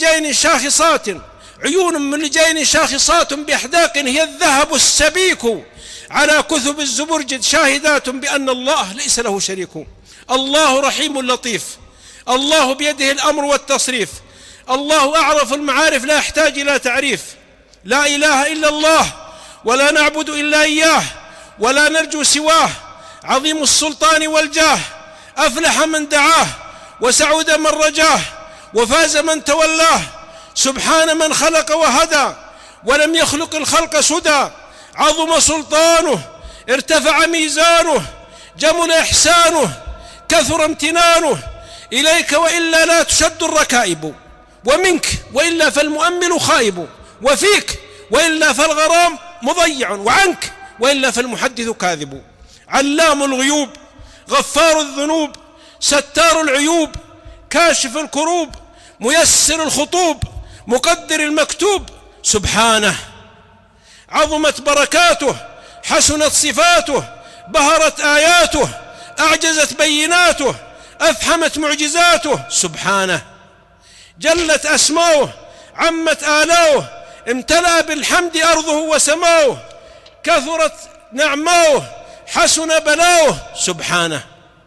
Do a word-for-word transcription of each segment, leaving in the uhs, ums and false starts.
لجين شاخصات عيون من لجين شاخصات بأحداق هي الذهب السبيك على كثب الزبرجد شاهدات بأن الله ليس له شريك. الله رحيم لطيف، الله بيده الأمر والتصريف، الله أعرف المعارف لا يحتاج إلى تعريف. لا إله إلا الله ولا نعبد إلا إياه ولا نرجو سواه، عظيم السلطان والجاه، أفلح من دعاه وسعد من رجاه وفاز من تولاه. سبحان من خلق وهدى ولم يخلق الخلق سدى، عظم سلطانه ارتفع ميزانه، جمل إحسانه كثر امتنانه. إليك وإلا لا تشد الركائب، ومنك وإلا فالمؤمل خائب، وفيك وإلا فالغرام مضيع، وعنك وإلا فالمحدث كاذب. علام الغيوب غفار الذنوب ستار العيوب كاشف الكروب ميسر الخطوب مقدر المكتوب. سبحانه عظمت بركاته حسنت صفاته بهرت آياته أعجزت بيناته أفحمت معجزاته. سبحانه جلت أسماؤه عمت آلاؤه امتلأ بالحمد أرضه وسماؤه كثرت نعماؤه حسن بلاؤه. سبحانه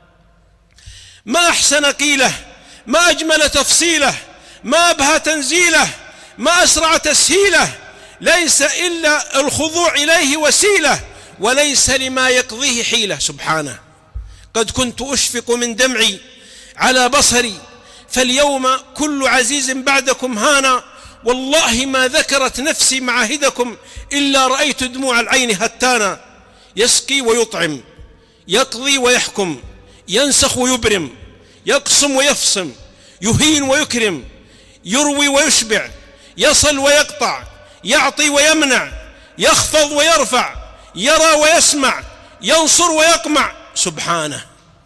ما أحسن قيله ما أجمل تفصيله ما أبهى تنزيله ما أسرع تسهيله، ليس إلا الخضوع إليه وسيلة وليس لما يقضيه حيلة. سبحانه قد كنت أشفق من دمعي على بصري فاليوم كل عزيز بعدكم هانا، والله ما ذكرت نفسي معاهدكم إلا رأيت دموع العين هتانا. يسقي ويطعم يقضي ويحكم ينسخ ويبرم يقسم ويفصم يهين ويكرم يروي ويشبع يصل ويقطع يعطي ويمنع يخفض ويرفع يرى ويسمع ينصر ويقمع. سبحانه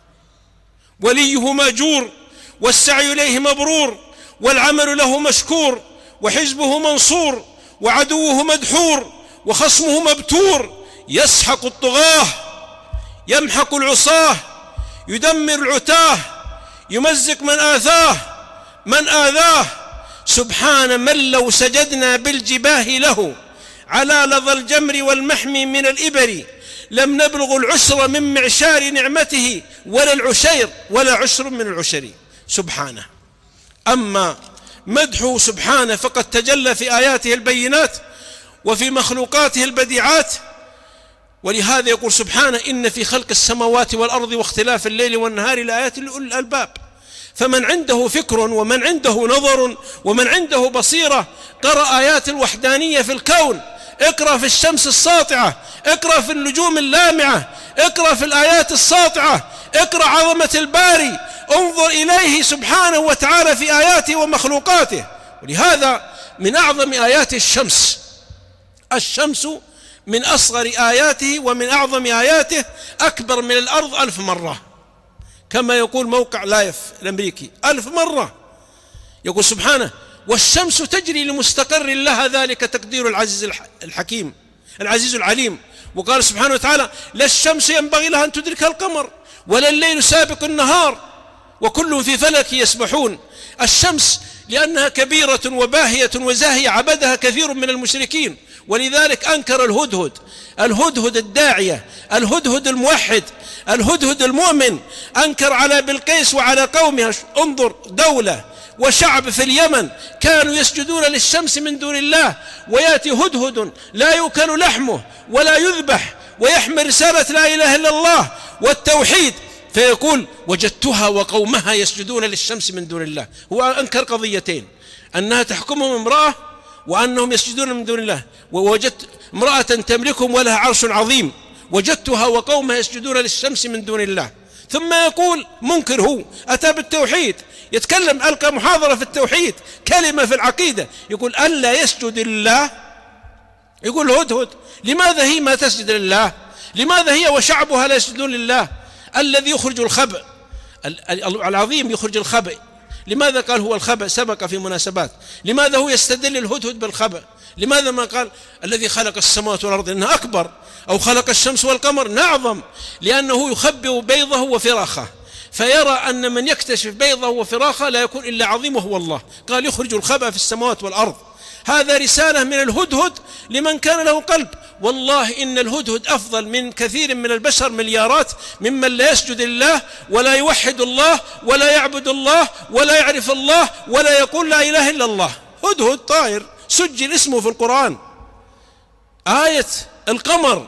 وليه ماجور والسعي إليه مبرور والعمل له مشكور وحزبه منصور وعدوه مدحور وخصمه مبتور. يسحق الطغاة يمحق العصاه يدمر العتاه يمزق من آثاه من آذاه. سبحان من لو سجدنا بالجباه له على لظى الجمر والمحمي من الإبر لم نبلغ العشر من معشار نعمته ولا العشير ولا عشر من العشر. سبحانه أما مدحه سبحانه فقد تجلى في آياته البينات وفي مخلوقاته البديعات، ولهذا يقول سبحانه إن في خلق السماوات والأرض واختلاف الليل والنهار لآيات لأولي الألباب. فمن عنده فكر ومن عنده نظر ومن عنده بصيرة قرأ آيات الوحدانية في الكون. اقرأ في الشمس الساطعة، اقرأ في النجوم اللامعة، اقرأ في الآيات الساطعة، اقرأ عظمة الباري، انظر إليه سبحانه وتعالى في آياته ومخلوقاته. ولهذا من أعظم آيات الشمس الشمس من أصغر آياته ومن أعظم آياته أكبر من الأرض ألف مرة، كما يقول موقع لايف الأمريكي ألف مرة. يقول سبحانه والشمس تجري لمستقر لها ذلك تقدير العزيز الحكيم العزيز العليم. وقال سبحانه وتعالى لا الشمس ينبغي لها أن تدرك القمر ولا الليل سابق النهار وكل في فلك يسبحون. الشمس لأنها كبيرة وباهية وزاهية عبدها كثير من المشركين، ولذلك أنكر الهدهد الهدهد الداعية الهدهد الموحد الهدهد المؤمن، أنكر على بلقيس وعلى قومها. انظر دولة وشعب في اليمن كانوا يسجدون للشمس من دون الله، ويأتي هدهد لا يؤكل لحمه ولا يذبح ويحمل رسالة لا إله إلا الله والتوحيد فيقول وجدتها وقومها يسجدون للشمس من دون الله. هو أنكر قضيتين، أنها تحكمهم امرأة وأنهم يسجدون من دون الله، ووجدت امرأة تملكهم ولها عرش عظيم وجدتها وقومها يسجدون للشمس من دون الله. ثم يقول منكر، هو أتى بالتوحيد يتكلم ألقى محاضرة في التوحيد كلمة في العقيدة يقول ألا يسجد لله. يقول هدهد لماذا هي ما تسجد لله؟ لماذا هي وشعبها لا يسجدون لله الذي يخرج الخبء العظيم يخرج الخبء؟ لماذا قال هو الخبء؟ سبق في مناسبات. لماذا هو يستدل الهدهد بالخبء؟ لماذا ما قال الذي خلق السماوات والأرض إنها أكبر، أو خلق الشمس والقمر نعظم؟ لأنه يخبئ بيضه وفراخه، فيرى أن من يكتشف بيضه وفراخه لا يكون إلا عظيم وهو الله. قال يخرج الخبأ في السماوات والأرض. هذا رسالة من الهدهد لمن كان له قلب. والله إن الهدهد أفضل من كثير من البشر مليارات ممن لا يسجد لله ولا يوحد الله ولا يعبد الله ولا يعرف الله ولا يقول لا إله إلا الله. هدهد طائر سجل اسمه في القرآن. آية القمر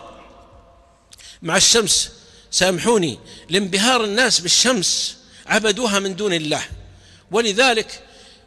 مع الشمس، سامحوني، لانبهار الناس بالشمس عبدوها من دون الله. ولذلك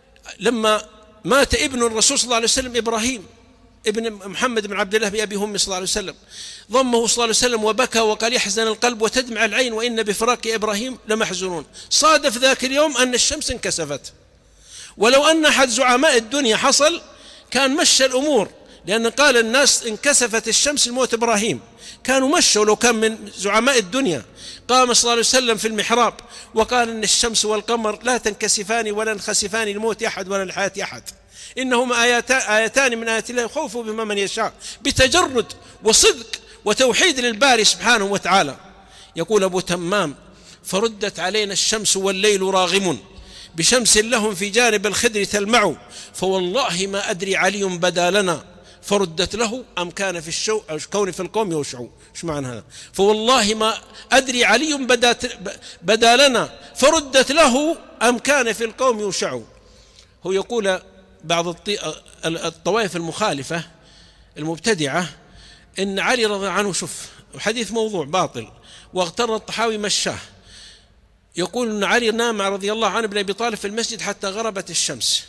لما مات ابن الرسول صلى الله عليه وسلم إبراهيم ابن محمد بن عبد الله بأبي هم صلى الله عليه وسلم، ضمه صلى الله عليه وسلم وبكى وقال يحزن القلب وتدمع العين وإن بفراق إبراهيم لمحزونون. صادف ذاك اليوم أن الشمس انكسفت، ولو أن أحد زعماء الدنيا حصل كان مشى الأمور، لأن قال الناس انكسفت الشمس لموت إبراهيم، كانوا مشوا لو كان من زعماء الدنيا. قام صلى الله عليه وسلم في المحراب وقال إن الشمس والقمر لا تنكسفان ولا ينخسفان لموت أحد ولا لحياة أحد، إنهما آيتان من آيات الله يخوف بما من يشاء، بتجرد وصدق وتوحيد للباري سبحانه وتعالى. يقول أبو تمام فردت علينا الشمس والليل راغم بشمس لهم في جانب الخدر تلمع، فوالله ما أدري علي بدا لنا فردت له أم كان في الشو أو كون في القوم يوشع. ايش معنى هذا؟ فوالله ما أدري علي بدا بدا لنا فردت له أم كان في القوم يوشع. هو يقول بعض الطوائف المخالفة المبتدعة إن علي رضي الله عنه، شوف حديث موضوع باطل، واغتر الطحاوي مشاه، يقول أن علي نام رضي الله عنه بن أبي طالب في المسجد حتى غربت الشمس،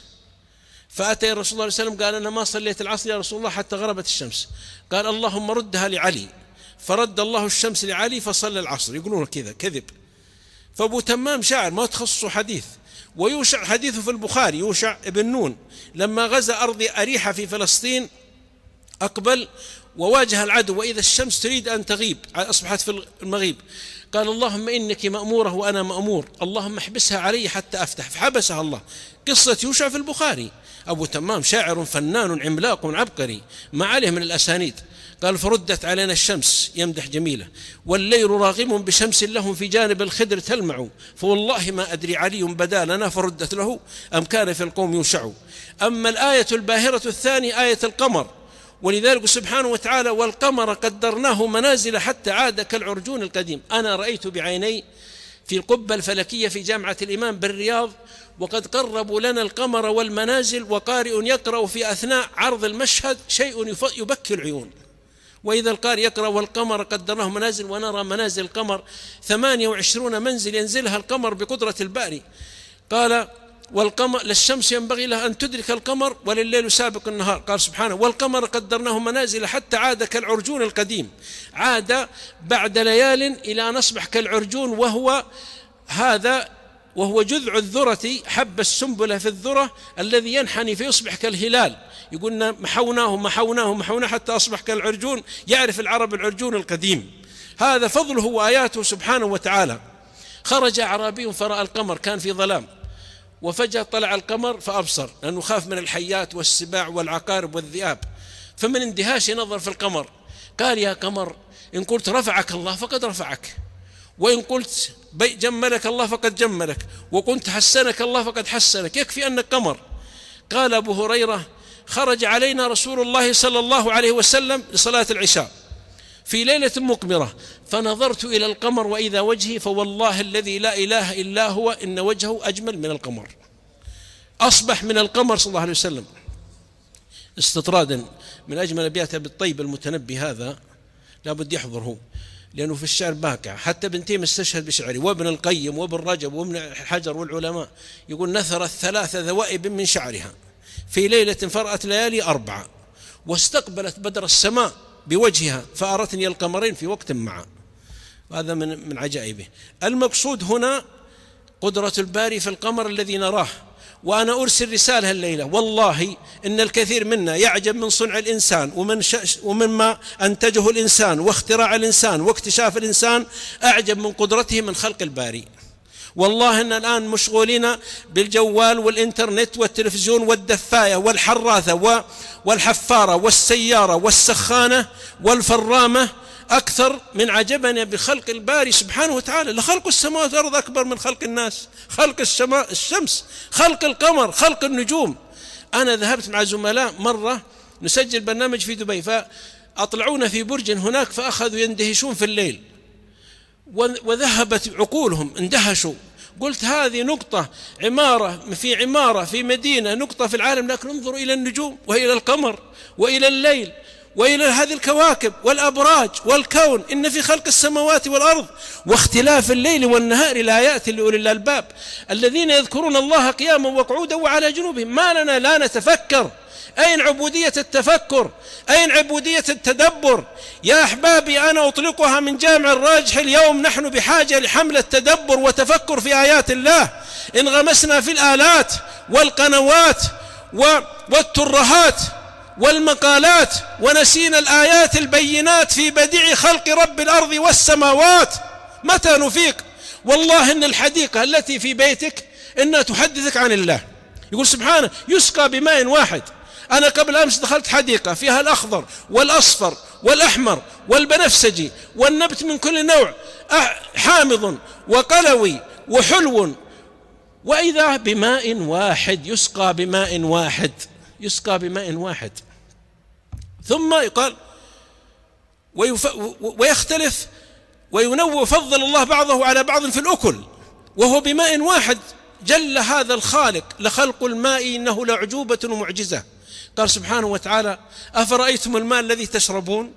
فأتى الرسول صلى الله عليه وسلم قال أنا ما صليت العصر يا رسول الله حتى غربت الشمس، قال اللهم ردها لعلي، فرد الله الشمس لعلي فصلى العصر. يقولون كذا كذب. فأبو تمام شاعر ما تخصصه حديث. ويوشع حديثه في البخاري، يوشع ابن نون لما غزا أرض أريحة في فلسطين أقبل وواجه العدو وإذا الشمس تريد أن تغيب، أصبحت في المغيب، قال اللهم إنك مأمورة وأنا مأمور، اللهم احبسها علي حتى أفتح، فحبسها الله. قصة يوشع في البخاري. أبو تمام شاعر فنان عملاق عبقري ما عليه من الأسانيد. قال فردت علينا الشمس، يمدح جميلة، والليل راغم بشمس لهم في جانب الخدر تلمع، فوالله ما أدري علي بدا لنا فردت له أم كان في القوم يوشع. أما الآية الباهرة الثانية آية القمر، ولذلك سبحانه وتعالى والقمر قدرناه منازل حتى عاد كالعرجون القديم. أنا رأيت بعيني في القبة الفلكية في جامعة الإمام بالرياض، وقد قربوا لنا القمر والمنازل، وقارئ يقرأ في أثناء عرض المشهد شيء يبكي العيون. وإذا القارئ يقرأ والقمر قدرناه منازل، ونرى منازل القمر ثمانية وعشرون منزل ينزلها القمر بقدرة الباري. قال والقمر للشمس ينبغي لها أن تدرك القمر ولليل سابق النهار. قال سبحانه والقمر قدرناه منازل حتى عاد كالعرجون القديم، عاد بعد ليال إلى أن أصبح كالعرجون، وهو هذا وهو جذع الذرة، حب السنبلة في الذرة الذي ينحني فيصبح كالهلال. يقولنا محوناه محوناه محوناه حتى أصبح كالعرجون، يعرف العرب العرجون القديم. هذا فضله وآياته سبحانه وتعالى. خرج أعرابي فرأى القمر، كان في ظلام، وفجأة طلع القمر فأبصر، لأنه خاف من الحيات والسباع والعقارب والذئاب، فمن اندهاش نظر في القمر، قال يا قمر إن قلت رفعك الله فقد رفعك، وإن قلت جملك الله فقد جملك، وقلت حسنك الله فقد حسنك، يكفي أنك قمر. قال أبو هريرة خرج علينا رسول الله صلى الله عليه وسلم لصلاة العشاء في ليلة مقمرة، فنظرت إلى القمر وإذا وجهي فوالله الذي لا إله إلا هو إن وجهه أجمل من القمر، أصبح من القمر صلى الله عليه وسلم. استطرادا من أجمل أبيات بالطيب المتنبي، هذا لابد يحضره لأنه في الشعر باكع، حتى ابن تيمية استشهد بشعري، وابن القيم وابن رجب وابن حجر والعلماء يقول نثرت ثلاث ذوائب من شعرها في ليلة فرأت ليالي أربعة، واستقبلت بدر السماء بوجهها فأرتني القمرين في وقت معا. هذا من من عجائبه. المقصود هنا قدرة الباري في القمر الذي نراه. وأنا أرسل رسالة الليلة، والله إن الكثير منا يعجب من صنع الإنسان ومن ومما أنتجه الإنسان واختراع الإنسان واكتشاف الإنسان، أعجب من قدرته من خلق الباري. والله إن الآن مشغولين بالجوال والإنترنت والتلفزيون والدفاية والحراثة والحفارة والسيارة والسخانة والفرامة، أكثر من عجبنا بخلق الباري سبحانه وتعالى. لخلق السماوات والأرض أكبر من خلق الناس، خلق السماء الشمس، خلق القمر، خلق النجوم. أنا ذهبت مع زملاء مرة نسجل برنامج في دبي، فأطلعونا في برج هناك فأخذوا يندهشون في الليل وذهبت عقولهم، اندهشوا. قلت هذه نقطة عمارة في عمارة في مدينة، نقطة في العالم، لكن انظروا إلى النجوم وإلى القمر وإلى الليل وإلى هذه الكواكب والأبراج والكون. إن في خلق السماوات والأرض واختلاف الليل والنهار لآيات لأولي الألباب الذين يذكرون الله قياما وقعودا وعلى جنوبهم. ما لنا لا نتفكر؟ أين عبودية التفكر؟ أين عبودية التدبر؟ يا أحبابي، أنا أطلقها من جامع الراجح اليوم. نحن بحاجة لحمل التدبر وتفكر في آيات الله. انغمسنا في الآلات والقنوات والترهات والمقالات ونسينا الآيات البينات في بديع خلق رب الأرض والسماوات. متى نفيق؟ والله إن الحديقة التي في بيتك إنها تحدثك عن الله. يقول سبحانه يسقى بماء واحد. أنا قبل أمس دخلت حديقة فيها الأخضر والأصفر والأحمر والبنفسجي والنبت من كل نوع، حامض وقلوي وحلو، وإذا بماء واحد، يسقى بماء واحد، يسقى بماء واحد. ثم يقال ويختلف وينوع، فضل الله بعضه على بعض في الأكل وهو بماء واحد. جل هذا الخالق لخلق الماء إنه لعجوبة ومعجزة. قال سبحانه وتعالى أفرأيتم الماء الذي تشربون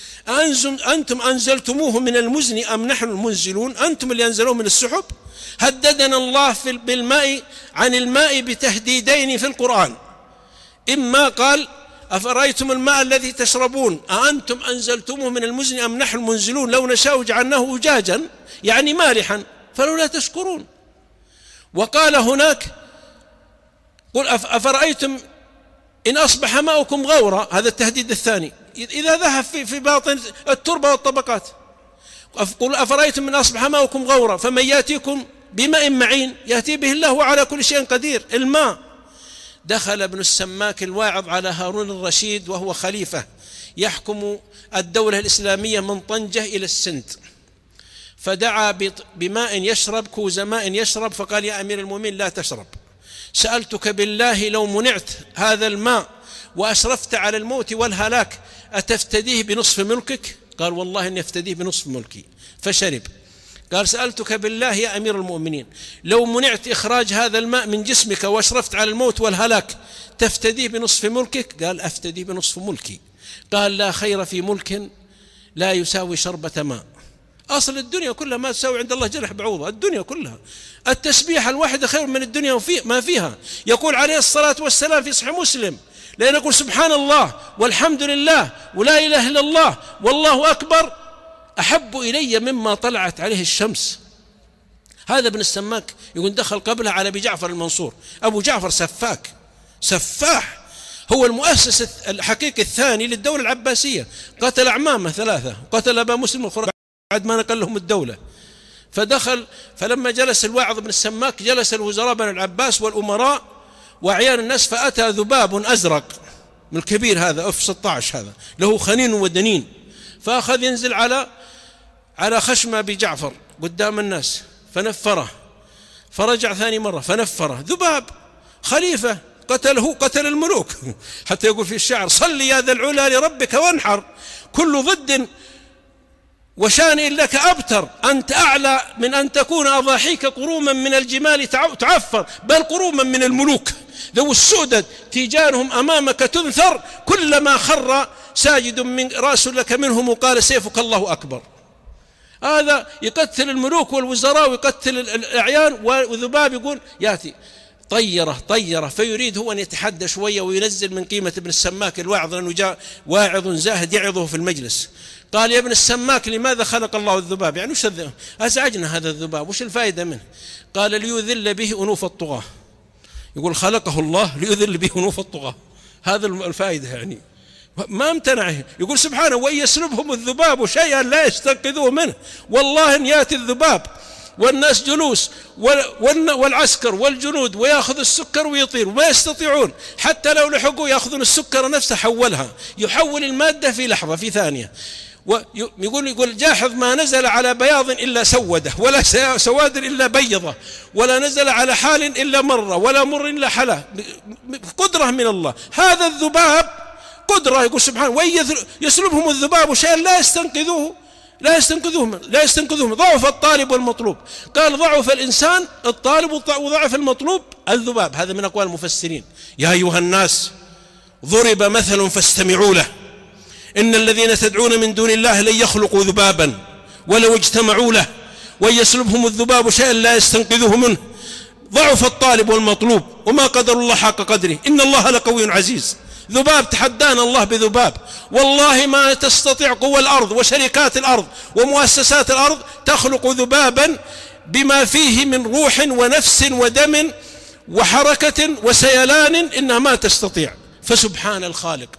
أنتم أنزلتموه من المزن أم نحن المنزلون؟ أنتم اللي أنزلوه من السحب. هددنا الله بالماء عن الماء بتهديدين في القرآن. إما قال أفرأيتم الماء الذي تشربون أأنتم أنزلتموه من المزن أم نحن المنزلون لو نشاء جعلناه أجاجا يعني مالحا فلولا تشكرون. وقال هناك قل أفرأيتم إن أصبح ماؤكم غورا، هذا التهديد الثاني، إذا ذهب في, في باطن التربة والطبقات. قل أفرأيتم إن أصبح ماؤكم غورا فمن يأتيكم بماء معين يأتي به الله وعلى كل شيء قدير. الماء. دخل ابن السماك الواعظ على هارون الرشيد وهو خليفة يحكم الدولة الإسلامية من طنجة إلى السند، فدعا بماء يشرب، كوز ماء يشرب، فقال يا أمير المؤمنين لا تشرب، سألتك بالله لو منعت هذا الماء وأشرفت على الموت والهلاك أتفتديه بنصف ملكك؟ قال والله إني أفتديه بنصف ملكي، فشرب. قال سألتك بالله يا أمير المؤمنين لو منعت إخراج هذا الماء من جسمك وأشرفت على الموت والهلاك تفتديه بنصف ملكك؟ قال أفتديه بنصف ملكي. قال لا خير في ملك لا يساوي شربة ماء. أصل الدنيا كلها ما تساوي عند الله جرح بعوضة، الدنيا كلها. التسبيحة الواحدة خير من الدنيا وفي ما فيها. يقول عليه الصلاة والسلام في صحيح مسلم لأن يقول سبحان الله والحمد لله ولا إله إلا الله والله أكبر أحب إلي مما طلعت عليه الشمس. هذا ابن السماك يقول دخل قبله على أبي جعفر المنصور. أبو جعفر سفاك سفاح، هو المؤسس الحقيقي الثاني للدولة العباسية، قتل أعمامه ثلاثة، قتل أبا مسلم الخراساني بعد ما نقل لهم الدولة. فدخل فلما جلس الواعظ بن السماك جلس الوزراء بن العباس والأمراء وأعيان الناس، فأتى ذباب أزرق من الكبير هذا اف ستة عشر هذا له خنين ودنين، فأخذ ينزل على على خشم أبي جعفر قدام الناس فنفره، فرجع ثاني مرة فنفره. ذباب خليفة قتله قتل الملوك حتى يقول في الشعر صل يا ذا العلا لربك وانحر كل ضد وشان لك أبتر أنت أعلى من أن تكون أضاحيك قروما من الجمال تعفر بل قروما من الملوك ذو السؤدد تيجانهم أمامك تنثر كلما خر ساجد من رأس لك منهم قال سيفك الله أكبر. هذا يقتل الملوك والوزراء ويقتل الأعيان، وذباب يقول يأتي طيره طيره فيريد هو أن يتحدى شوية وينزل من قيمة ابن السماك الواعظ لأنه جاء واعظ زاهد يعظه في المجلس. قال يا ابن السماك لماذا خلق الله الذباب؟ يعني وش أزعجنا هذا الذباب، وش الفائدة منه؟ قال ليذل به أنوف الطغاة. يقول خلقه الله ليذل به أنوف الطغاة، هذا الفائدة يعني ما امتنع. يقول سبحانه وإن يسلبهم الذباب شيئا لا يستنقذوه منه. والله إن يأتي الذباب والناس جلوس والعسكر والجنود ويأخذ السكر ويطير وما يستطيعون، حتى لو لحقوا يأخذون السكر نفسه حولها، يحول المادة في لحظة في ثانية، ويقول يقول جاحظ ما نزل على بياض إلا سوده، ولا سواد إلا بيضه، ولا نزل على حال إلا مرة، ولا مر إلا حلا. قدرة من الله. هذا الذباب قدرة، يقول سبحانه ويسلبهم الذباب شيئا لا يستنقذوه لا يستنقذوه لا يستنقذوه ضعف الطالب والمطلوب. قال ضعف الإنسان الطالب وضعف المطلوب الذباب. هذا من أقوال المفسرين. يا أيها الناس ضرب مثل فاستمعوا له إن الذين تدعون من دون الله لن يخلقوا ذبابا ولو اجتمعوا له وإن يسلبهم الذباب شيئا لا يستنقذوه منه ضعف الطالب والمطلوب وما قدر الله حق قدره إن الله لقوي عزيز. ذباب تحدانا الله بذباب. والله ما تستطيع قوى الأرض وشركات الأرض ومؤسسات الأرض تخلق ذبابا بما فيه من روح ونفس ودم وحركة وسيلان، إنها ما تستطيع. فسبحان الخالق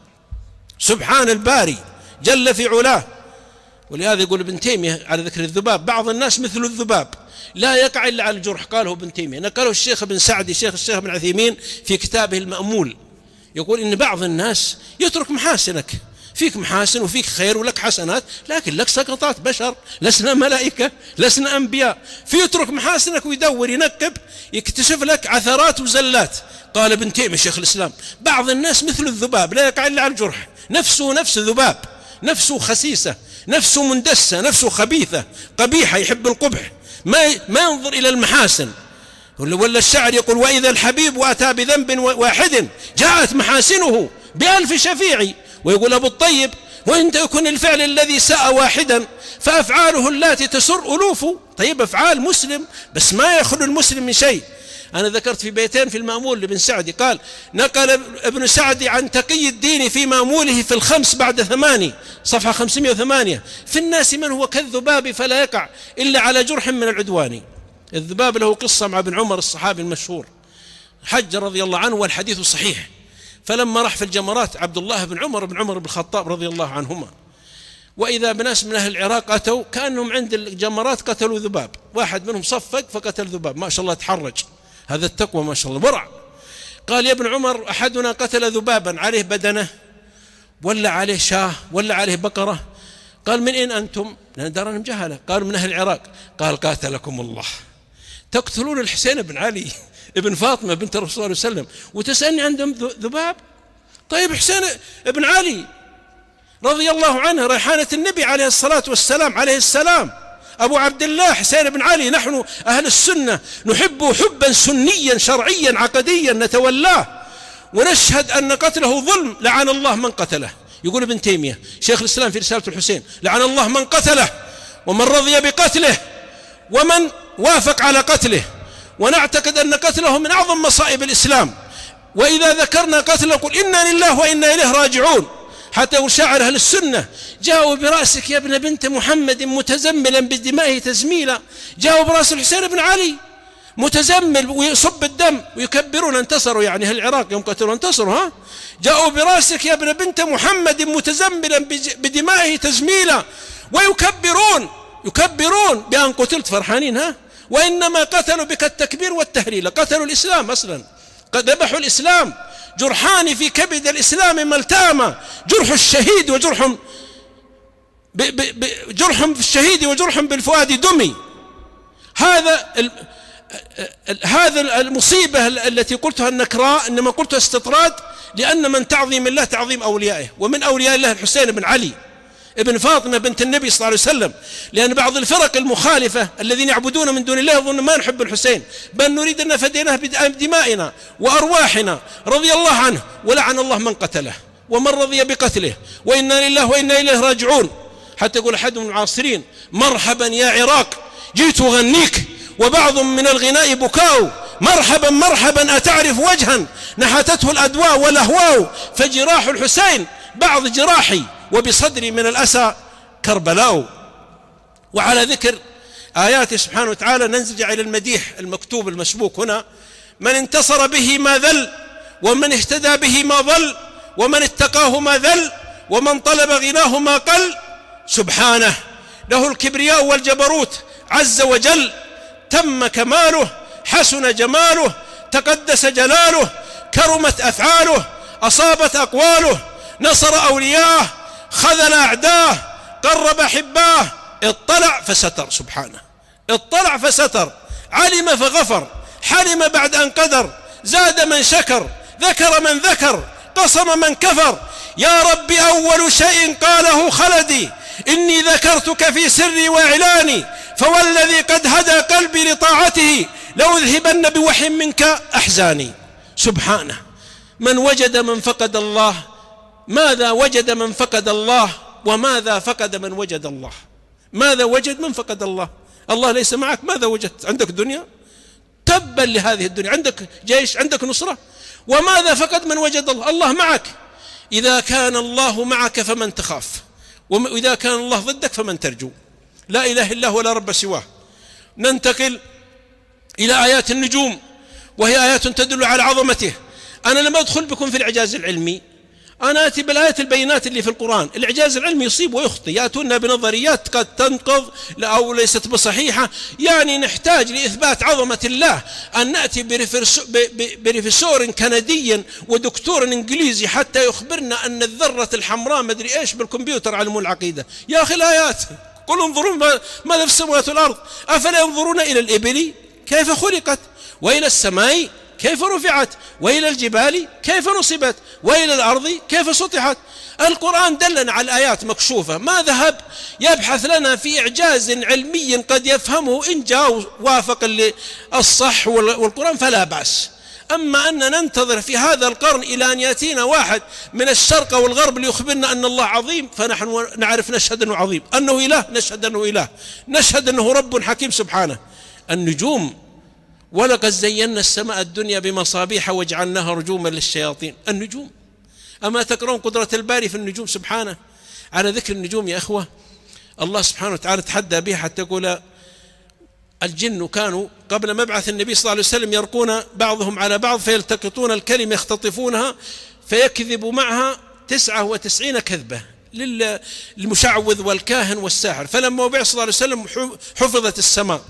سبحان الباري جل في علاه. ولهذا يقول ابن تيمية على ذكر الذباب بعض الناس مثل الذباب لا يقع إلا على الجرح. قاله ابن تيمية، نقله الشيخ ابن سعدي شيخ الشيخ ابن عثيمين في كتابه المأمول، يقول إن بعض الناس يترك محاسنك، فيك محاسن وفيك خير ولك حسنات، لكن لك سقطات بشر، لسنا ملائكة لسنا أنبياء. فيترك محاسنك ويدور ينقب يكتشف لك عثرات وزلات. قال ابن تيمية شيخ الإسلام بعض الناس مثل الذباب لا يقع إلا على الجرح، نفسه نفس ذباب، نفسه خسيسة، نفسه مندسة، نفسه خبيثة قبيحة، يحب القبح، ما ما ينظر إلى المحاسن. ولا الشاعر يقول وإذا الحبيب أتى بذنب واحد جاءت محاسنه بألف شفيع. ويقول أبو الطيب وإن يكن الفعل الذي ساء واحدا فأفعاله التي تسر ألوف. طيب أفعال مسلم بس ما يخلو المسلم من شيء. أنا ذكرت في بيتين في المأمول لابن سعدي، قال نقل ابن سعدي عن تقي الدين في مأموله في الخمس بعد ثماني صفحة خمسمائة وثمانية في الناس من هو كالذباب فلا يقع إلا على جرح من العدوان. الذباب له قصة مع ابن عمر الصحابي المشهور، حج رضي الله عنه والحديث صحيح. فلما راح في الجمرات عبد الله بن عمر بن عمر بن الخطاب رضي الله عنهما، وإذا بناس من أهل العراق أتوا كأنهم عند الجمرات قتلوا ذباب، واحد منهم صفق فقتل ذباب، ما شاء الله تحرج، هذا التقوى ما شاء الله ورع. قال يا ابن عمر أحدنا قتل ذبابا عليه بدنه ولا عليه شاه ولا عليه بقرة؟ قال من أين أنتم؟ لأن دارنا مجهلة. قال من أهل العراق. قال قاتلكم الله، تقتلون الحسين بن علي ابن فاطمة بنت الرسول صلى الله عليه وسلم وتسألني عندهم ذباب؟ طيب حسين ابن علي رضي الله عنه ريحانة النبي عليه الصلاة والسلام عليه السلام، أبو عبد الله حسين بن علي، نحن أهل السنة نحبه حبا سنيا شرعيا عقديا نتولاه ونشهد أن قتله ظلم، لعن الله من قتله. يقول ابن تيمية شيخ الإسلام في رسالة الحسين لعن الله من قتله ومن رضي بقتله ومن وافق على قتله، ونعتقد أن قتله من أعظم مصائب الإسلام. وإذا ذكرنا قتله قل إنا لله وإنا إليه راجعون. حتى وشاعر أهل السنة جاءوا برأسك يا ابن بنت محمد متزملا بدمائه تزميلا. جاءوا برأس الحسين بن علي متزمل ويصب الدم ويكبرون، انتصروا يعني أهل العراق يوم قتلوا انتصروا. ها جاءوا برأسك يا ابن بنت محمد متزملا بدمائه تزميلا ويكبرون يكبرون بأن قتلت فرحانين. ها وإنما قتلوا بك التكبير والتهليل، قتلوا الإسلام أصلا، قد ذبحوا الإسلام. جرحان في كبد الإسلام ملتاما، جرح الشهيد وجرح ب ب ب جرح الشهيد وجرح بالفؤاد دمي. هذا ال هذا المصيبة التي قلتها النكراء إنما قلتها استطراد، لأن من تعظيم الله تعظيم أوليائه، ومن أولياء الله الحسين بن علي ابن فاطمة بنت النبي صلى الله عليه وسلم. لأن بعض الفرق المخالفة الذين يعبدون من دون الله يظن ما نحب الحسين، بل نريد أن نفديناه بدمائنا وأرواحنا رضي الله عنه، ولعن الله من قتله ومن رضي بقتله، وإنا لله وإنا إليه راجعون. حتى يقول أحد من المعاصرين مرحبا يا عراق جئت أغنيك وبعض من الغناء بكاء، مرحبا مرحبا أتعرف وجها نحتته الأدواء والأهواء، فجراح الحسين بعض جراحي وبصدري من الأسى كربلاء. وعلى ذكر آيات سبحانه وتعالى ننزل إلى المديح المكتوب المسبوك هنا: من انتصر به ما ذل، ومن اهتدى به ما ضل، ومن اتقاه ما ذل، ومن طلب غناه ما قل. سبحانه له الكبرياء والجبروت عز وجل، تم كماله، حسن جماله، تقدس جلاله، كرمت أفعاله، أصابت أقواله، نصر أولياءه، خذل أعداه، قرب أحباه، اطلع فستر سبحانه، اطلع فستر، علم فغفر، حلم بعد أن قدر، زاد من شكر، ذكر من ذكر، قصم من كفر. يا رب أول شيء قاله خلدي إني ذكرتك في سري وإعلاني، فوالذي قد هدى قلبي لطاعته لو اذهبن بوحي منك أحزاني. سبحانه. من وجد من فقد الله، ماذا وجد من فقد الله وماذا فقد من وجد الله؟ ماذا وجد من فقد الله؟ الله ليس معك، ماذا وجدت؟ عندك دنيا؟ تبا لهذه الدنيا، عندك جيش، عندك نصرة. وماذا فقد من وجد الله؟ الله معك. إذا كان الله معك فمن تخاف، وإذا كان الله ضدك فمن ترجو. لا إله إلا هو ولا رب سواه. ننتقل إلى آيات النجوم، وهي آيات تدل على عظمته. أنا لم أدخل بكم في الإعجاز العلمي، أنا أتي بالآيات البينات اللي في القرآن. الإعجاز العلمي يصيب ويخطئ، يأتون بنظريات قد تنقض أو ليست بصحيحة. يعني نحتاج لإثبات عظمة الله أن نأتي بريفسور كندي ودكتور إنجليزي حتى يخبرنا أن الذرة الحمراء مدري إيش بالكمبيوتر علموا العقيدة. يا أخي الآيات قل انظروا ماذا في السماوات والأرض، أفلا ينظرون إلى الإبل كيف خلقت، وإلى السماء كيف رفعت، وإلى الجبال كيف نصبت، وإلى الأرض كيف سطحت. القرآن دلنا على الآيات مكشوفة، ما ذهب يبحث لنا في إعجاز علمي قد يفهمه إن جاء وافق الصح والقرآن فلا بأس. أما أن ننتظر في هذا القرن إلى أن يأتينا واحد من الشرق والغرب ليخبرنا أن الله عظيم، فنحن نعرف نشهد أنه عظيم، أنه إله نشهد أنه إله، نشهد أنه رب حكيم سبحانه. النجوم، ولقد زينا السماء الدنيا بمصابيح وجعلناها رجوما للشياطين. النجوم، أما تقرون قدرة الباري في النجوم سبحانه. على ذكر النجوم يا أخوة، الله سبحانه وتعالى تحدى بها حتى يقول الجن كانوا قبل مبعث النبي صلى الله عليه وسلم يرقون بعضهم على بعض فيلتقطون الكلمة يختطفونها فيكذب معها تسعة وتسعين كذبة للمشعوذ والكاهن والساحر. فلما وبع صلى الله عليه وسلم حفظت السماء،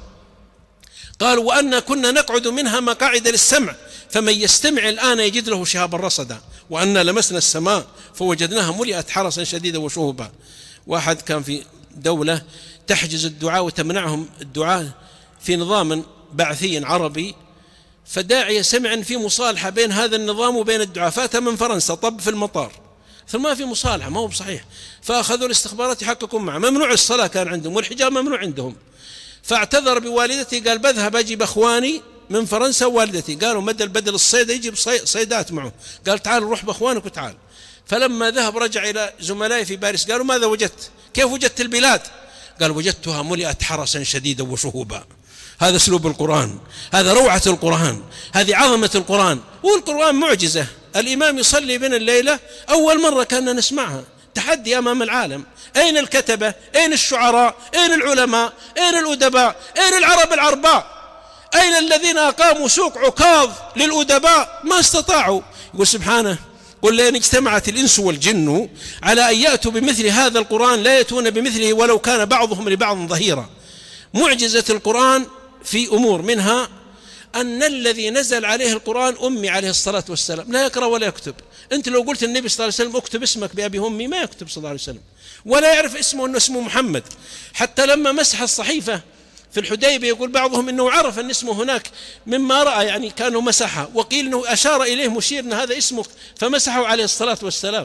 قالوا وأنا كنا نقعد منها مقاعد للسمع فمن يستمع الآن يجد له شهابا رصدا، وأنا لمسنا السماء فوجدناها ملئت حرسا شديدا وشهبا. واحد كان في دولة تحجز الدعاء وتمنعهم الدعاء في نظام بعثي عربي، فداعية سمع في مصالحة بين هذا النظام وبين الدعاء، فأتى من فرنسا طب في المطار، ثم ما في مصالحة، ما هو بصحيح. فأخذوا الاستخبارات يحققون معه، ممنوع الصلاة كان عندهم والحجاب ممنوع عندهم. فاعتذر بوالدتي، قال بذهب أجيب أخواني من فرنسا ووالدتي. قالوا مدى البدل الصيد يجيب صيدات معه، قال تعال روح بأخوانك وتعال. فلما ذهب رجع إلى زملائي في باريس، قالوا ماذا وجدت؟ كيف وجدت البلاد؟ قال وجدتها ملئت حرسا شديدا وشهوبا. هذا اسلوب القرآن، هذا روعة القرآن، هذه عظمة القرآن. والقرآن معجزة. الإمام يصلي بنا الليلة أول مرة كنا نسمعها، تحدي أمام العالم. أين الكتبة؟ أين الشعراء؟ أين العلماء؟ أين الأدباء؟ أين العرب العرباء؟ أين الذين أقاموا سوق عكاظ للأدباء؟ ما استطاعوا. يقول سبحانه قل لئن اجتمعت الإنس والجن على أن يأتوا بمثل هذا القرآن لا يأتون بمثله ولو كان بعضهم لبعض ظهيرا. معجزة القرآن في أمور، منها أن الذي نزل عليه القرآن أمي عليه الصلاة والسلام، لا يقرأ ولا يكتب. أنت لو قلت النبي صلى الله عليه وسلم اكتب اسمك بأبي أمي ما يكتب صلى الله عليه وسلم، ولا يعرف اسمه أنه اسمه محمد. حتى لما مسح الصحيفة في الحديبية يقول بعضهم أنه عرف أن اسمه هناك مما رأى، يعني كانوا مسحها، وقيل أنه أشار إليه مشير أن هذا اسمك فمسحه عليه الصلاة والسلام.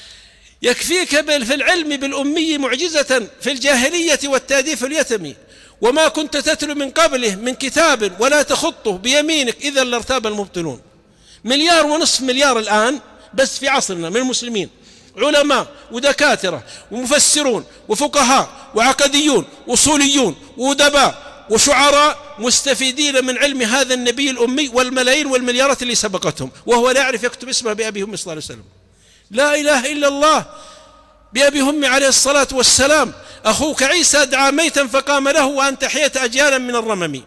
يكفيك في العلم بالأمي معجزة في الجاهلية والتاديف اليتمي، وما كنت تتلو من قبله من كتاب ولا تخطه بيمينك إذا لارتاب المبطلون. مليار ونصف مليار الآن بس في عصرنا من المسلمين، علماء ودكاترة ومفسرون وفقهاء وعقديون وصوليون وأدباء وشعراء مستفيدين من علم هذا النبي الأمي والملايين والمليارات اللي سبقتهم، وهو لا يعرف يكتب اسمه بأبي أمي صلى الله عليه وسلم. لا إله إلا الله بأبي أمي عليه الصلاة والسلام. أخوك عيسى دعا ميتا فقام له وأنت حيت أجيالا من الرمم.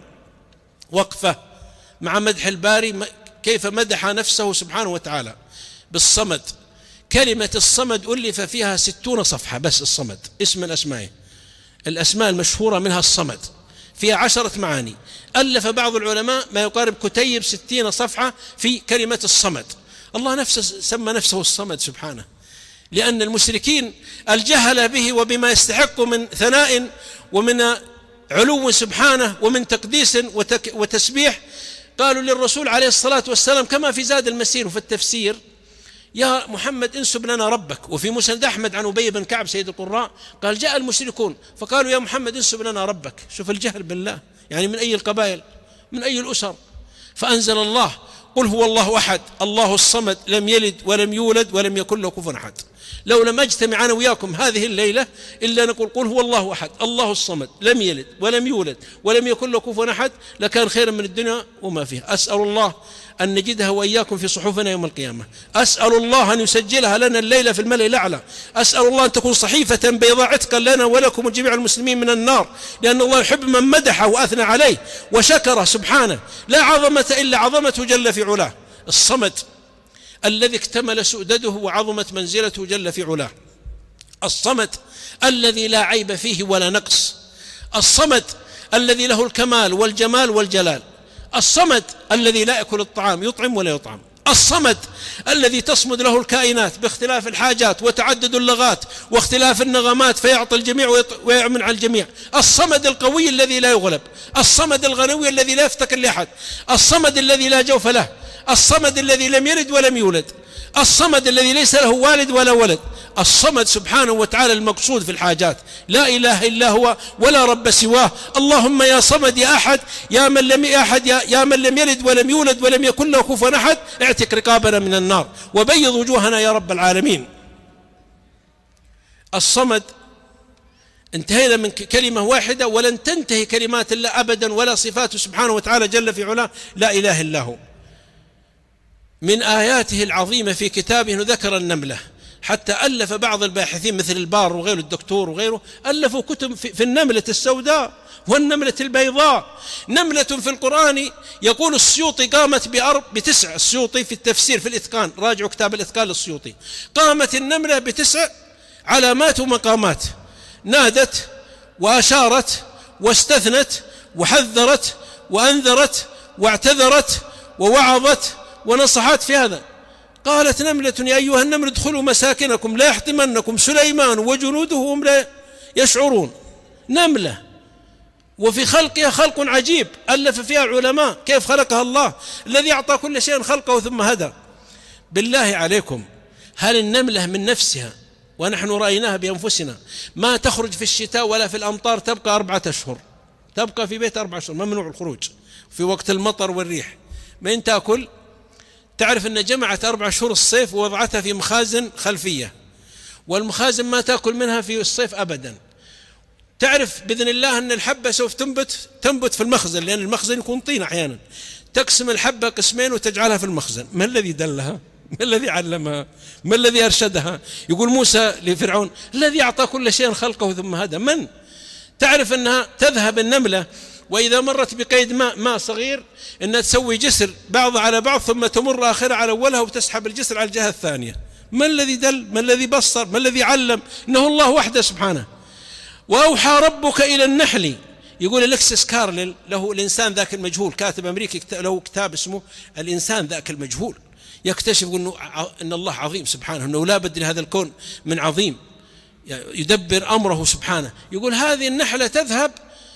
وقفة مع مدح الباري، كيف مدح نفسه سبحانه وتعالى بالصمد. كلمة الصمد ألف فيها ستون صفحة، بس الصمد اسم من أسمائه، الأسماء المشهورة منها الصمد، فيها عشرة معاني. ألف بعض العلماء ما يقارب كتيب ستين صفحة في كلمة الصمد. الله نفسه سمى نفسه الصمد سبحانه. لأن المشركين الجهل به وبما يستحق من ثناء ومن علو سبحانه ومن تقديس وتسبيح قالوا للرسول عليه الصلاة والسلام كما في زاد المسير وفي التفسير: يا محمد انسب لنا ربك. وفي مسند أحمد عن أبي بن كعب سيد القراء قال: جاء المشركون فقالوا: يا محمد انسب لنا ربك. شوف الجهل بالله، يعني من أي القبائل، من أي الأسر. فأنزل الله: قل هو الله أحد الله الصمد لم يلد ولم يولد ولم يكن له كفوا أحد. لو لم أجتمع أنا وياكم هذه الليلة إلا نقول قل هو الله أحد الله الصمد لم يلد ولم يولد ولم يكن له كفوا أحد لكان خيرا من الدنيا وما فيها. أسأل الله أن نجدها وإياكم في صحفنا يوم القيامة. أسأل الله أن يسجلها لنا الليلة في الملأ الأعلى. أسأل الله أن تكون صحيفة بيضاء عتقا لنا ولكم وجميع المسلمين من النار، لأن الله يحب من مدحه وأثنى عليه وشكره سبحانه. لا عظمة إلا عظمته جل في علاه، الصمد الذي اكتمل سؤدده وعظمت منزلته جل في علاه، الصمد الذي لا عيب فيه ولا نقص، الصمد الذي له الكمال والجمال والجلال، الصمد الذي لا يأكل الطعام يطعم ولا يطعم، الصمد الذي تصمد له الكائنات باختلاف الحاجات وتعدد اللغات واختلاف النغمات فيعطي الجميع ويأمن على الجميع، الصمد القوي الذي لا يغلب، الصمد الغنوي الذي لا يفتكر لأحد، الصمد الذي لا جوف له، الصمد الذي لم يلد ولم يولد، الصمد الذي ليس له والد ولا ولد، الصمد سبحانه وتعالى المقصود في الحاجات، لا إله إلا هو ولا رب سواه. اللهم يا صمد يا أحد يا من لم أحد يا, يا من لم يلد ولم يولد ولم يكن له كفوا أحد، اعتق رقابنا من النار وبيض وجوهنا يا رب العالمين. الصمد انتهينا من كلمة واحدة ولن تنتهي كلمات الله أبدا ولا صفاته سبحانه وتعالى جل في علاه، لا إله إلا هو. من آياته العظيمة في كتابه ذكر النملة، حتى ألف بعض الباحثين مثل البار وغيره الدكتور وغيره ألفوا كتب في النملة السوداء والنملة البيضاء. نملة في القرآن يقول السيوطي قامت بأرب بتسع، السيوطي في التفسير في الإتقان، راجعوا كتاب الإتقان للسيوطي، قامت النملة بتسع علامات ومقامات: نادت وأشارت واستثنت وحذرت وأنذرت واعتذرت ووعظت ونصحت في هذا. قالت نملة: يا أيها النمل ادخلوا مساكنكم لا يحطمنكم سليمان وجنوده وهم لا يشعرون. نملة وفي خلقها خلق عجيب ألف فيها علماء كيف خلقها الله الذي أعطى كل شيء خلقه ثم هدى. بالله عليكم، هل النملة من نفسها ونحن رأيناها بأنفسنا ما تخرج في الشتاء ولا في الأمطار، تبقى أربعة أشهر، تبقى في بيت أربعة أشهر ممنوع الخروج في وقت المطر والريح، ما إن تأكل. تعرف أن جمعت أربع شهور الصيف ووضعتها في مخازن خلفية، والمخازن ما تأكل منها في الصيف أبدا. تعرف بإذن الله أن الحبة سوف تنبت تنبت في المخزن، لأن المخزن يكون طين أحيانا، تقسم الحبة قسمين وتجعلها في المخزن. ما الذي دلها؟ ما الذي علمها؟ ما الذي أرشدها؟ يقول موسى لفرعون: الذي أعطى كل شيء خلقه ثم هدى. من؟ تعرف أنها تذهب النملة وإذا مرت بقيد ماء ماء صغير أنها تسوي جسر بعض على بعض ثم تمر آخرها على أولها وتسحب الجسر على الجهة الثانية. ما الذي دل؟ ما الذي بصر؟ ما الذي علم؟ إنه الله وحده سبحانه. وأوحى ربك إلى النحل، يقول أليكسيس كارل له الإنسان ذاك المجهول، كاتب أمريكي له كتاب اسمه الإنسان ذاك المجهول، يكتشف أنه أن الله عظيم سبحانه، أنه لا بد لهذا الكون من عظيم يدبر أمره سبحانه. يقول هذه النحلة تذهب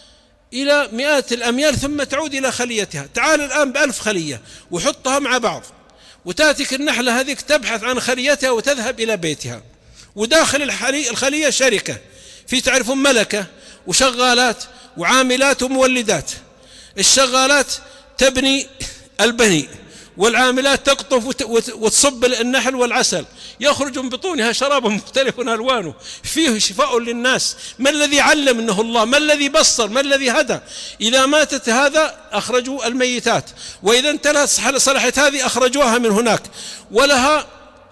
إلى مئات الأميال ثم تعود إلى خليتها. تعال الآن بألف خلية وحطها مع بعض، وتأتيك النحلة هذه تبحث عن خليتها وتذهب إلى بيتها، وداخل الخلية شركة في تعرفون ملكة وشغالات وعاملات ومولدات. الشغالات تبني البني، والعاملات تقطف وتصب النحل والعسل، يخرج من بطونها شراب مختلف ألوانه فيه شفاء للناس. ما الذي علم؟ إنه الله. ما الذي بصر؟ ما الذي هدى؟ إذا ماتت هذا أخرجوا الميتات، وإذا انتهت صلحت هذه أخرجوها من هناك، ولها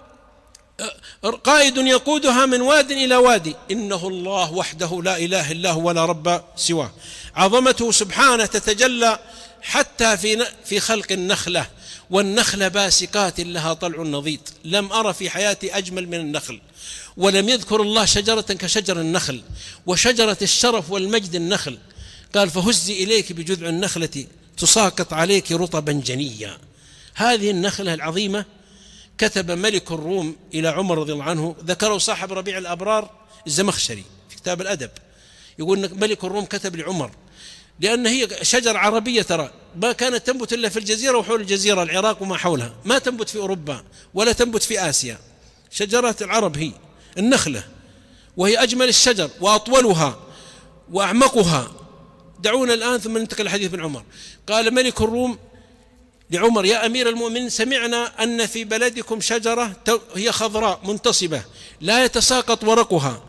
قائد يقودها من واد إلى وادي. إنه الله وحده لا إله إلا هو ولا رب سواه. عظمته سبحانه تتجلى حتى في في خلق النخلة، والنخل باسقات لها طلع نضيد. لم أرى في حياتي أجمل من النخل، ولم يذكر الله شجرة كشجر النخل، وشجرة الشرف والمجد النخل. قال: فهزي إليك بجذع النخلة تساقط عليك رطبا جنيا. هذه النخلة العظيمة كتب ملك الروم إلى عمر رضي الله عنه، ذكره صاحب ربيع الأبرار الزمخشري في كتاب الأدب، يقول إن ملك الروم كتب لعمر، لأن هي شجر عربية ترى ما كانت تنبت إلا في الجزيرة وحول الجزيرة، العراق وما حولها، ما تنبت في أوروبا ولا تنبت في آسيا. شجرات العرب هي النخلة، وهي أجمل الشجر وأطولها وأعمقها. دعونا الآن ثم ننتقل الحديث بن عمر. قال ملك الروم لعمر: يا أمير المؤمنين، سمعنا أن في بلدكم شجرة هي خضراء منتصبة لا يتساقط ورقها،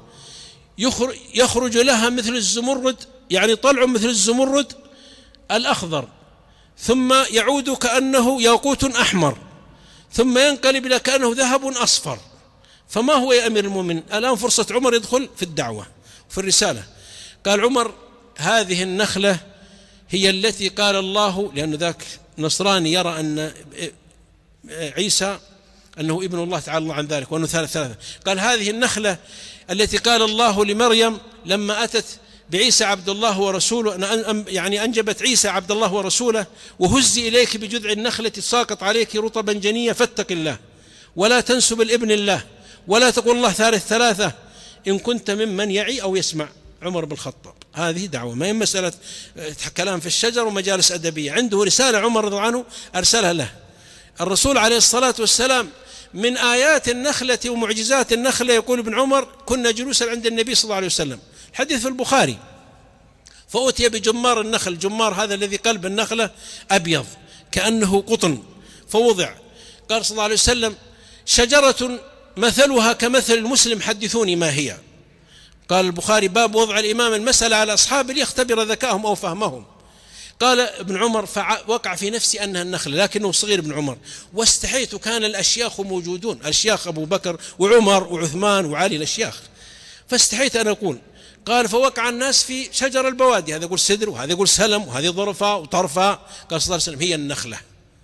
يخرج لها مثل الزمرد، يعني طلع مثل الزمرد الأخضر، ثم يعود كأنه ياقوت أحمر، ثم ينقلب إلى كأنه ذهب أصفر. فما هو يا أمير المؤمنين؟ الآن فرصة عمر يدخل في الدعوة في الرسالة. قال عمر: هذه النخلة هي التي قال الله، لأن ذاك نصراني يرى أن عيسى أنه ابن الله تعالى الله عن ذلك وأنه ثالث ثلاثة. قال: هذه النخلة التي قال الله لمريم لما أتت بعيسى عبد الله ورسوله، يعني أنجبت عيسى عبد الله ورسوله: وهزي إليك بجذع النخلة ساقط عليك رطبا جنيا فاتق الله ولا تنسب الابن الله ولا تقول الله ثالث ثلاثة إن كنت ممن يعي أو يسمع. عمر بن الخطاب، هذه دعوة، ما هي مسألة كلام في الشجر ومجالس أدبية. عنده رسالة عمر رضي الله عنه أرسلها له الرسول عليه الصلاة والسلام. من آيات النخلة ومعجزات النخلة يقول ابن عمر: كنا جلوسا عند النبي صلى الله عليه وسلم، الحديث في البخاري، فأتي بجمار النخل، جمار هذا الذي قلب النخلة أبيض كأنه قطن، فوضع. قال صلى الله عليه وسلم: شجرة مثلها كمثل المسلم، حدثوني ما هي. قال البخاري: باب وضع الإمام المسألة على أصحابه ليختبر ذكاءهم أو فهمهم. قال ابن عمر: فوقع في نفسي أنها النخلة، لكنه صغير ابن عمر، واستحيت، كان الأشياخ موجودون، الأشياخ أبو بكر وعمر وعثمان وعلي الأشياخ، فاستحيت أن أقول. قال: فوقع الناس في شجر البوادي، هذا يقول سدر وهذا يقول سلم وهذه ظرفاء وطرفاء. قال صلى الله عليه وسلم: هي النخلة.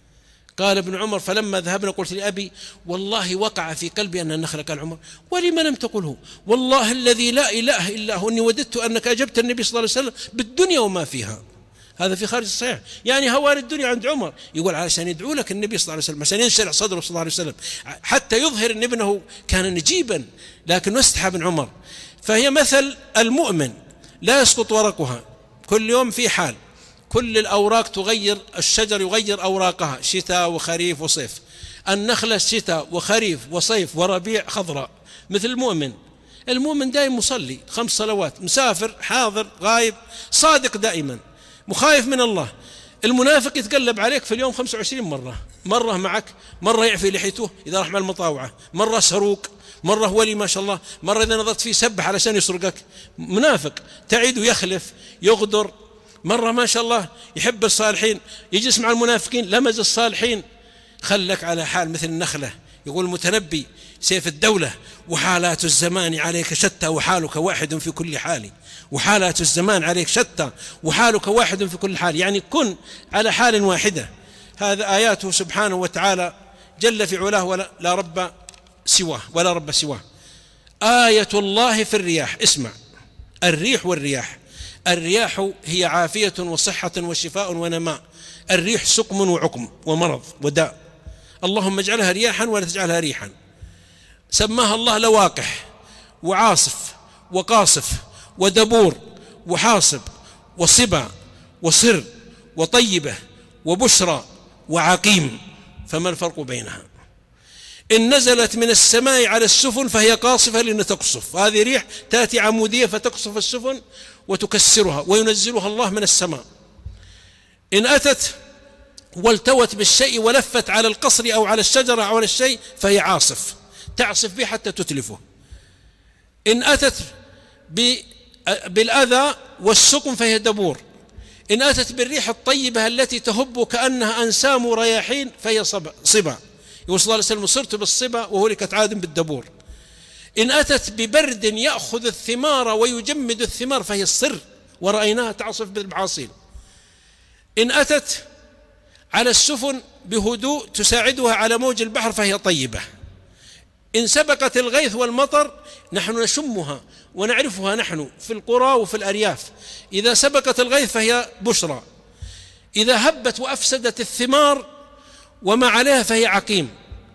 قال ابن عمر: فلما ذهبنا قلت لأبي: والله وقع في قلبي أن النخلة. قال عمر: ولم لم تقله؟ والله الذي لا إله إلا هو إني وددت أنك أجبت النبي صلى الله عليه وسلم بالدنيا وما فيها. هذا في خارج الصحيح، يعني هوان الدنيا عند عمر، يقول علشان يدعو لك النبي صلى الله عليه وسلم، عشان ينشرح صدره صلى الله عليه وسلم، حتى يظهر أن ابنه كان نجيبا، لكن استحى ابن عمر. فهي مثل المؤمن لا يسقط ورقها، كل يوم في حال، كل الأوراق تغير، الشجر يغير أوراقها شتاء وخريف وصيف، النخلة شتاء وخريف وصيف وربيع خضراء، مثل المؤمن. المؤمن دائما مصلي خمس صلوات، مسافر حاضر غايب، صادق دائما، مخايف من الله. المنافق يتقلب عليك في اليوم خمسة وعشرين مرة، مرة معك، مرة يعفي لحيته إذا راح مع المطاوعة، مرة سروق، مرة ولي ما شاء الله، مرة إذا نظرت فيه سبح علشان يسرقك. منافق تعيد ويخلف يغدر، مرة ما شاء الله يحب الصالحين، يجلس مع المنافقين لمز الصالحين. خلك على حال مثل النخلة. يقول المتنبي: سيف الدولة وحالات الزمان عليك شتى وحالك واحد في كل حال. وحالات الزمان عليك شتى وحالك واحد في كل حال، يعني كن على حال واحدة. هذا آياته سبحانه وتعالى جل في علاه، ولا لا رب سواه ولا رب سواه. آية الله في الرياح. اسمع، الريح والرياح. الرياح هي عافية وصحة وشفاء ونماء، الريح سقم وعقم ومرض وداء. اللهم اجعلها رياحا ولا تجعلها ريحا. سماها الله لواقح وعاصف وقاصف ودبور وحاصب وصبا وصر وطيبة وبشرى وعقيم. فما الفرق بينها؟ إن نزلت من السماء على السفن فهي قاصفة لأن تقصف، هذه ريح تأتي عمودية فتقصف السفن وتكسرها، وينزلها الله من السماء. إن أتت والتوت بالشيء ولفت على القصر أو على الشجرة أو على الشيء فهي عاصف، تعصف به حتى تتلفه. إن أتت بالأذى والسقم فهي دبور. إن أتت بالريح الطيبة التي تهب كأنها أنسام رياحين فهي صبا. يقول صلى الله عليه وسلم: صرت بالصبا وهلكت عاد بالدبور. إن أتت ببرد يأخذ الثمار ويجمد الثمار فهي الصر، ورأيناها تعصف بالمعاصيل. إن أتت على السفن بهدوء تساعدها على موج البحر فهي طيبة. إن سبقت الغيث والمطر نحن نشمها ونعرفها نحن في القرى وفي الأرياف، إذا سبقت الغيث فهي بشرى، إذا هبت وأفسدت الثمار وما عليها فهي عقيم.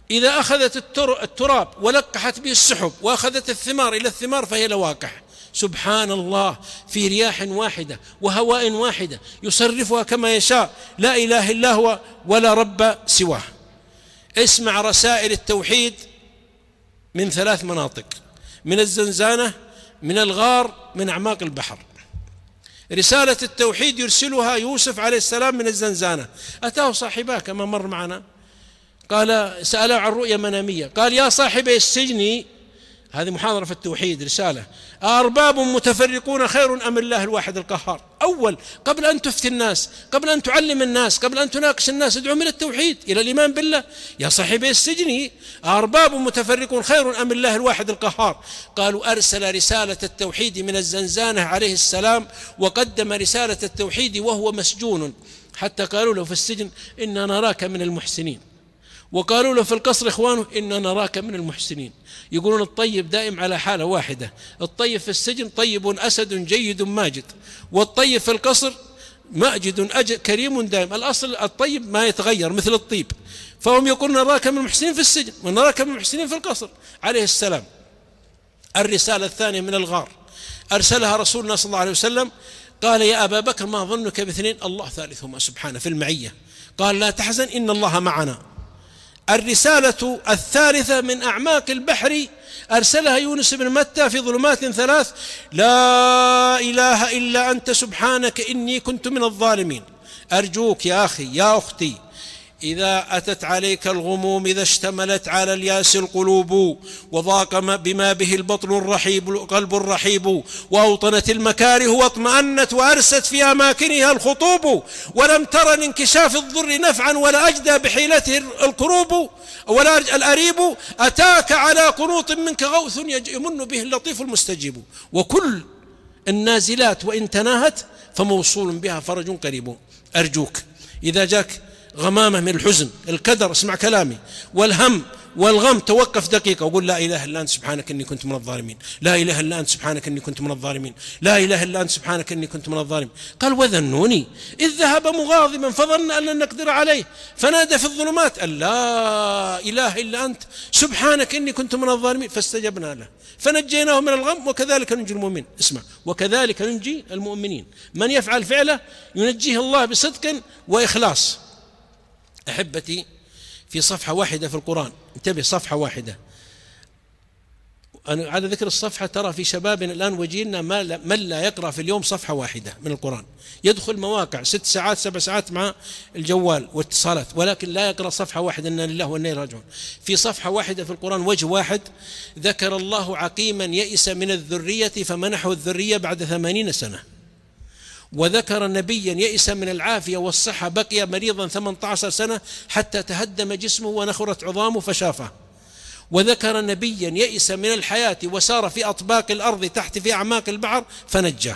إذا أخذت التراب ولقحت به السحب وأخذت الثمار إلى الثمار فهي لواقح. سبحان الله، في رياح واحدة وهواء واحدة يصرفها كما يشاء، لا إله إلا هو ولا رب سواه. اسمع رسائل التوحيد من ثلاث مناطق: من الزنزانة، من الغار، من أعماق البحر. رسالة التوحيد يرسلها يوسف عليه السلام من الزنزانة. أتاه صاحباه كما مر معنا، قال سأله عن رؤيا منامية، قال يا صاحبي السجن، هذه محاضرة في التوحيد رسالة، أرباب متفرقون خير أم الله الواحد القهار؟ أول قبل أن تفتي الناس، قبل أن تعلم الناس، قبل أن تناقش الناس، ادعو إلى التوحيد، إلى الإيمان بالله. يا صاحبي السجن أرباب متفرقون خير أم الله الواحد القهار؟ قالوا أرسل رسالة التوحيد من الزنزانة عليه السلام، وقدم رسالة التوحيد وهو مسجون، حتى قالوا له في السجن إنا نراك من المحسنين، وقالوا له في القصر إخوانه إنا نراك من المحسنين. يقولون الطيب دائم على حالة واحدة، الطيب في السجن طيب أسد جيد ماجد، والطيب في القصر ماجد أجد كريم دائم. الأصل الطيب ما يتغير مثل الطيب، فهم يقولون نراك من المحسنين في السجن ونراك من المحسنين في القصر عليه السلام. الرسالة الثانية من الغار أرسلها رسولنا صلى الله عليه وسلم، قال يا أبا بكر ما ظنك باثنين الله ثالثهما سبحانه، في المعية، قال لا تحزن إن الله معنا. الرسالة الثالثة من أعماق البحر أرسلها يونس بن متى في ظلمات ثلاث: لا إله إلا أنت سبحانك إني كنت من الظالمين. أرجوك يا أخي يا أختي، إذا أتت عليك الغموم، إذا اشتملت على الياس القلوب، وضاق بما به البطن الرحيب القلب الرحيب، وأوطنت المكاره واطمأنت وأرست في أماكنها الخطوب، ولم تر لانكشاف الضر نفعا ولا أجدى بحيلته الكروب ولا الأريب، أتاك على قنوط منك غوث يمن به اللطيف المستجيب. وكل النازلات وإن تناهت فموصول بها فرج قريب. أرجوك إذا جاك غمامة من الحزن الكدر اسمع كلامي، والهم والغم توقف دقيقة وقول لا إله إلا أنت سبحانك إني كنت من الظالمين، لا إله إلا أنت سبحانك إني كنت من الظالمين، لا إله إلا أنت سبحانك إني كنت من الظالمين. قال وذنوني إذ ذهب مغاضبا فظن أن لن نقدر عليه فنادى في الظلمات أن لا إله إلا أنت سبحانك إني كنت من الظالمين فاستجبنا له فنجيناه من الغم وكذلك ننجي المؤمنين. اسمع، وكذلك ننجي المؤمنين، من يفعل فعله ينجيه الله بصدق وإخلاص. أحبتي، في صفحة واحدة في القرآن، انتبه، صفحة واحدة، أنا على ذكر الصفحة ترى في شبابنا الآن وجيلنا من لا يقرأ في اليوم صفحة واحدة من القرآن، يدخل مواقع ست ساعات سبع ساعات مع الجوال واتصالات، ولكن لا يقرأ صفحة واحدة، إنا لله وإنا إليه راجعون. في صفحة واحدة في القرآن وجه واحد ذكر الله عقيما يئس من الذرية فمنحه الذرية بعد ثمانين سنة، وذكر نبيا يئس من العافية والصحة بقي مريضا ثمانية عشر سنة حتى تهدم جسمه ونخرت عظامه فشافه، وذكر نبيا يئس من الحياة وسار في أطباق الأرض تحت في أعماق البحر فنجاه.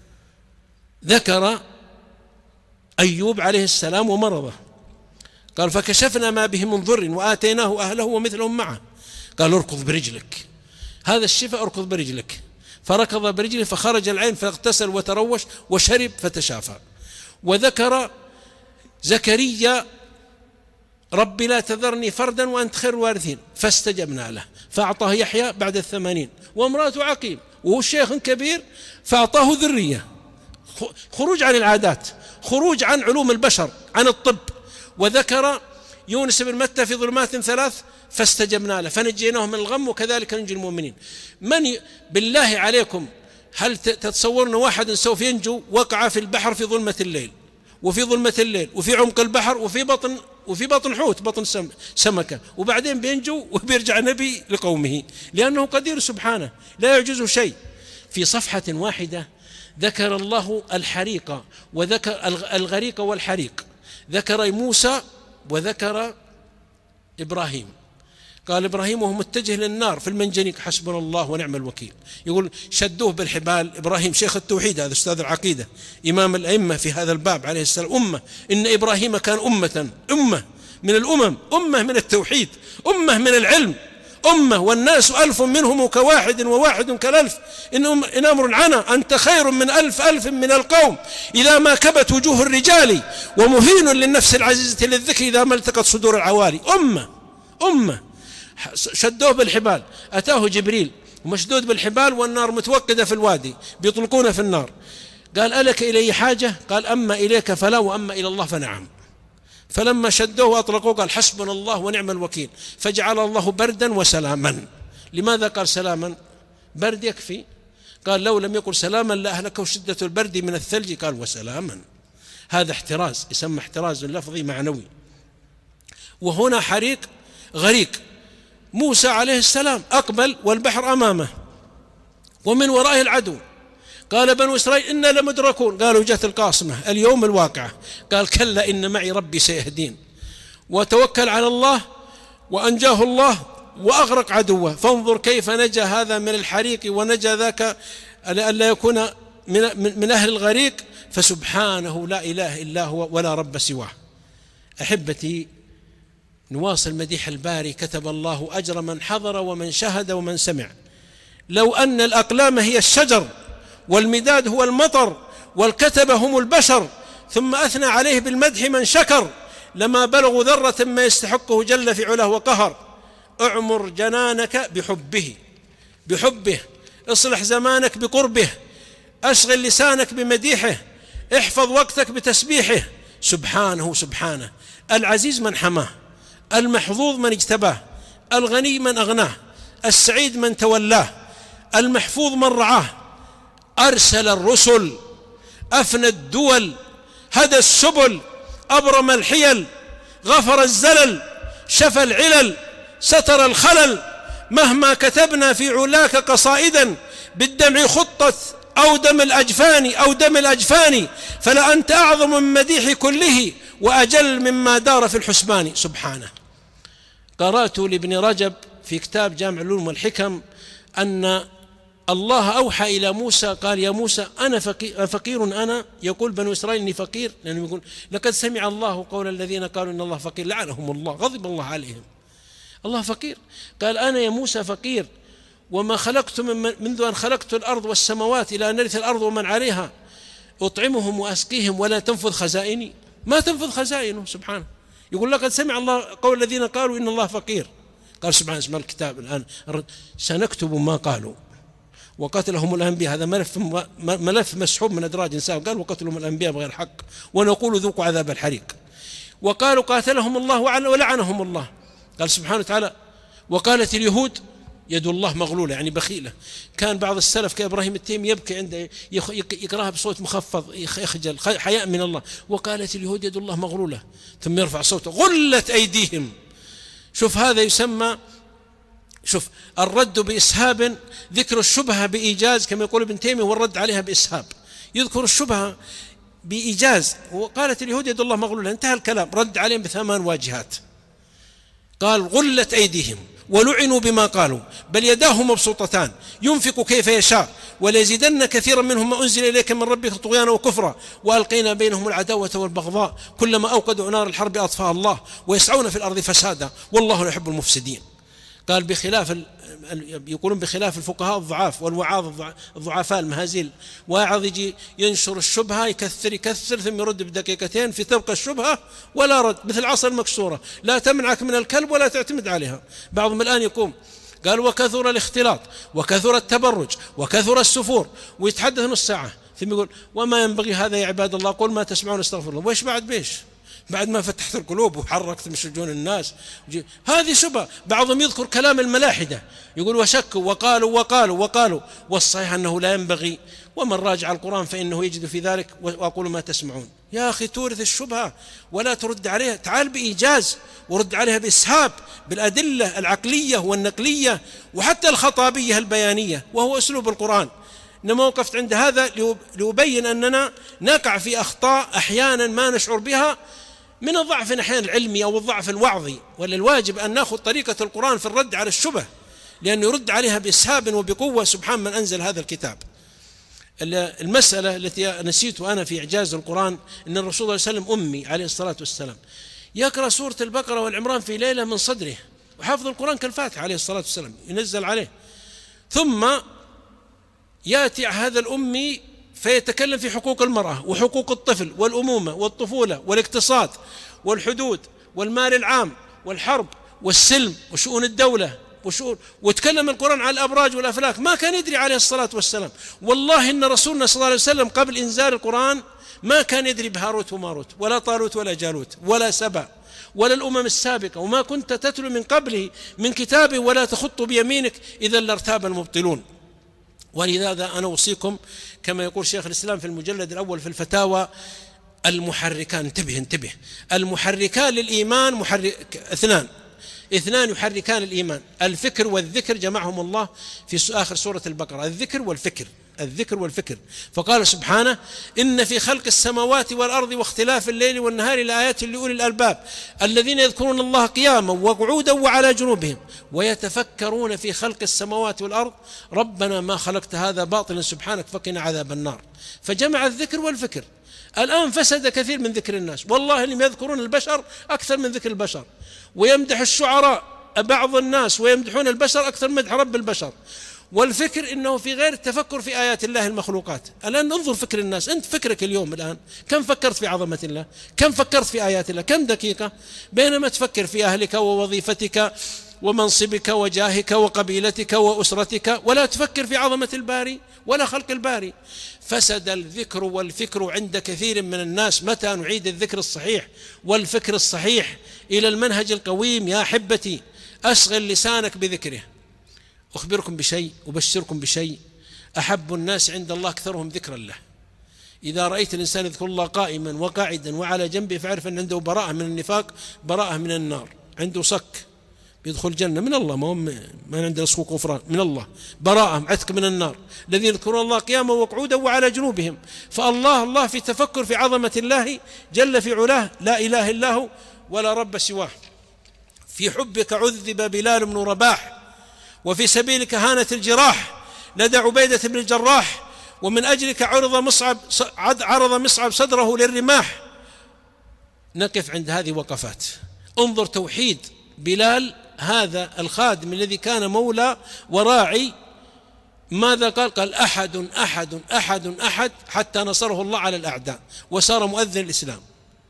ذكر أيوب عليه السلام ومرضه، قال فكشفنا ما به من ضر وآتيناه أهله ومثلهم معه، قال اركض برجلك، هذا الشفاء اركض برجلك، فركض برجله فخرج العين فاغتسل وتروش وشرب فتشافى. وذكر زكريا ربي لا تذرني فردا وأنت خير الوارثين فاستجبنا له فأعطاه يحيى بعد الثمانين، وامرأته عقيم وهو شيخ كبير فأعطاه ذرية. خروج عن العادات، خروج عن علوم البشر، عن الطب. وذكر يونس بن متى في ظلمات ثلاث فاستجبنا له فنجيناه من الغم وكذلك ننجي المؤمنين. من ي... بالله عليكم هل تتصورون واحد سوف ينجو وقع في البحر في ظلمة الليل وفي ظلمة الليل وفي عمق البحر وفي بطن وفي بطن حوت بطن سم... سمكة وبعدين بينجو وبيرجع نبي لقومه لأنه قدير سبحانه لا يعجزه شيء. في صفحة واحدة ذكر الله الحريق وذكر الغريق والحريق، ذكر موسى وذكر إبراهيم. قال إبراهيم وهو متجه للنار في المنجنيق حسبنا الله ونعم الوكيل، يقول شدوه بالحبال. إبراهيم شيخ التوحيد، هذا أستاذ العقيدة إمام الأئمة في هذا الباب عليه السلام. أمة، إن إبراهيم كان أمة أمة من الأمم، أمة من التوحيد، أمة من العلم، أمة والناس ألف منهم كواحد وواحد كالألف إن أمر عنا أنت خير من ألف ألف من القوم إذا ما كبت وجوه الرجال ومهين للنفس العزيزة للذكر إذا ما التقت صدور العوالي. أمة أمة شدوه بالحبال، أتاه جبريل ومشدود بالحبال والنار متوقدة في الوادي بيطلقونه في النار. قال ألك إلي حاجة؟ قال أما إليك فلا وأما إلى الله فنعم. فلما شدوه وأطلقوه قال حسبنا الله ونعم الوكيل، فجعل الله بردا وسلاما. لماذا قال سلاما؟ برد يكفي. قال لو لم يقل سلاما لأهلكه شدة البرد من الثلج، قال وسلاما. هذا احتراز، يسمى احتراز لفظي معنوي. وهنا حريق غريق. موسى عليه السلام أقبل والبحر أمامه ومن ورائه العدو. قال بنو إسرائيل إنا لمدركون. قالوا جاءت القاصمة اليوم الواقعة. قال كلا إن معي ربي سيهدين. وتوكل على الله وأنجاه الله وأغرق عدوه. فانظر كيف نجا هذا من الحريق ونجا ذاك ألا يكون من, من أهل الغريق. فسبحانه لا إله إلا هو ولا رب سواه. أحبتي، نواصل مديح الباري. كتب الله أجر من حضر ومن شهد ومن سمع. لو أن الأقلام هي الشجر والمداد هو المطر والكتب هم البشر، ثم أثنى عليه بالمدح من شكر، لما بلغوا ذرة ما يستحقه جل في علاه وقهر. اعمر جنانك بحبه بحبه اصلح زمانك بقربه، أشغل لسانك بمديحه، احفظ وقتك بتسبيحه. سبحانه سبحانه، العزيز من حماه، المحظوظ من اجتباه، الغني من أغناه، السعيد من تولاه، المحفوظ من رعاه. أرسل الرسل، أفنى الدول، هدى السبل، أبرم الحيل، غفر الزلل، شفى العلل، ستر الخلل. مهما كتبنا في علاك قصائدا بالدمع خطت أو دم الأجفان أو دم الأجفان، فلأنت أعظم من مديح كله وأجل مما دار في الحسبان. سبحانه. قرأت لابن رجب في كتاب جامع العلوم والحكم أن الله أوحى إلى موسى قال يا موسى أنا فقير, فقير أنا. يقول بنو إسرائيل إني فقير، لأنه يقول لقد سمع الله قول الذين قالوا إن الله فقير لعنهم الله غضب الله عليهم. الله فقير. قال أنا يا موسى فقير، وما خلقت من منذ أن خلقت الأرض والسماوات إلى أن نرث الأرض ومن عليها أطعمهم وأسقيهم ولا تنفذ خزائني. ما تنفذ خزائنه سبحانه. يقول لقد سمع الله قول الذين قالوا إن الله فقير. قال سبحانه اسم الكتاب الآن سنكتب ما قالوا وقتلهم الأنبياء. هذا ملف ملف مسحوب من أدراج نساء. قال وقتلهم الأنبياء بغير حق ونقول ذوقوا عذاب الحريق. وقالوا قاتلهم الله ولعنهم الله. قال سبحانه وتعالى وقالت اليهود يد الله مغلولة، يعني بخيلة. كان بعض السلف كإبراهيم التيمي يبكي عنده يقراها بصوت مخفض يخجل حياء من الله. وقالت اليهود يد الله مغلولة، ثم يرفع صوته غلت أيديهم. شوف هذا يسمى شوف الرد بإسهاب، ذكر الشبهة بإيجاز كما يقول ابن تيمية، والرد عليها بإسهاب. يذكر الشبهة بإيجاز. وقالت اليهود يد الله مغلولة، انتهى الكلام، رد عليهم بثمان واجهات. قال غلت أيديهم ولعنوا بما قالوا بل يداه مبسوطتان ينفق كيف يشاء وليزيدن كثيرا منهم ما أنزل إليك من ربك طغيانا وكفرا وألقينا بينهم العداوة والبغضاء كلما أوقدوا نار الحرب أطفأها الله ويسعون في الأرض فسادا والله لا يحب المفسدين. قال بخلاف يقولون بخلاف الفقهاء الضعاف والوعاظ الضعفاء المهازيل، واعظ يجي ينشر الشبهة يكثر يكثر ثم يرد بدقيقتين في تبقى الشبهة ولا رد، مثل العصا المكسورة لا تمنعك من الكلب ولا تعتمد عليها. بعضهم الآن يقوم قال وكثر الاختلاط وكثر التبرج وكثر السفور ويتحدث نص ساعة ثم يقول وما ينبغي هذا يا عباد الله قل ما تسمعون استغفر الله. وإيش بعد بيش بعد ما فتحت القلوب وحركت من شجون الناس؟ هذه شبهة. بعضهم يذكر كلام الملاحدة يقول وشكوا وقالوا وقالوا وقالوا، والصحيح أنه لا ينبغي. ومن راجع القرآن فإنه يجد في ذلك وأقول ما تسمعون. يا أخي تورث الشبهة ولا ترد عليها، تعال بإيجاز ورد عليها بإسهاب بالأدلة العقلية والنقلية وحتى الخطابية البيانية، وهو أسلوب القرآن. إنما وقفت عند هذا لأبين أننا نقع في أخطاء أحيانا ما نشعر بها من الضعف أحيانا العلمي أو الضعف الوعظي، ولا الواجب أن نأخذ طريقة القرآن في الرد على الشبه لأنه يرد عليها بإسهاب وبقوة. سبحان من أنزل هذا الكتاب. المسألة التي نسيت أنا في إعجاز القرآن أن الرسول صلى الله عليه وسلم أمي عليه الصلاة والسلام يقرأ سورة البقرة والعمران في ليلة من صدره، وحافظ القرآن كالفاتحة عليه الصلاة والسلام ينزل عليه. ثم يأتي هذا الأمي فيتكلم في حقوق المرأة وحقوق الطفل والأمومة والطفولة والاقتصاد والحدود والمال العام والحرب والسلم وشؤون الدولة وشؤون، وتكلم القرآن عن الأبراج والأفلاك، ما كان يدري عليه الصلاة والسلام. والله إن رسولنا صلى الله عليه وسلم قبل إنزال القرآن ما كان يدري بهاروت وماروت ولا طالوت ولا جالوت ولا سبأ ولا الأمم السابقة، وما كنت تتلو من قبله من كتابه ولا تخط بيمينك إذا لارتاب المبطلون. ولذا أنا أوصيكم كما يقول شيخ الإسلام في المجلد الأول في الفتاوى: المحركان، انتبه انتبه، المحركان للإيمان محرك اثنان اثنان يحركان الإيمان: الفكر والذكر، جمعهم الله في آخر سورة البقرة، الذكر والفكر، الذكر والفكر. فقال سبحانه: إن في خلق السماوات والأرض واختلاف الليل والنهار لآيات لأولي الألباب الذين يذكرون الله قياما وقعودا وعلى جنوبهم ويتفكرون في خلق السماوات والأرض ربنا ما خلقت هذا باطلا سبحانك فقنا عذاب النار. فجمع الذكر والفكر. الآن فسد كثير من ذكر الناس، والله اللي يذكرون البشر أكثر من ذكر البشر، ويمدح الشعراء بعض الناس ويمدحون البشر أكثر من مدح رب البشر. والفكر إنه في غير التفكر في آيات الله المخلوقات. الآن انظر فكر الناس، أنت فكرك اليوم الآن كم فكرت في عظمة الله؟ كم فكرت في آيات الله؟ كم دقيقة؟ بينما تفكر في أهلك ووظيفتك ومنصبك وجاهك وقبيلتك وأسرتك، ولا تفكر في عظمة الباري ولا خلق الباري. فسد الذكر والفكر عند كثير من الناس. متى نعيد الذكر الصحيح والفكر الصحيح إلى المنهج القويم؟ يا أحبتي أشغل لسانك بذكره. أخبركم بشيء، أبشركم بشيء: أحب الناس عند الله أكثرهم ذكرا له. إذا رأيت الإنسان يذكر الله قائما وقاعدا وعلى جنبه فاعرف أن عنده براءة من النفاق، براءة من النار، عنده صك بيدخل الجنة من الله، ما ما عنده صكوك غفران من الله، براءة عتق من النار. الذين يذكرون الله قياما وقعودا وعلى جنوبهم. فالله الله في تفكر في عظمة الله جل في علاه، لا إله إلا هو ولا رب سواه. في حبك عذب بلال بن رباح، وفي سبيلك هانت الجراح لدى عبيدة بن الجراح، ومن أجلك عرض مصعب عرض مصعب صدره للرماح. نقف عند هذه وقفات. انظر توحيد بلال هذا الخادم الذي كان مولى وراعي، ماذا قال؟ قال: أحد أحد أحد أحد حتى نصره الله على الأعداء وصار مؤذن الإسلام.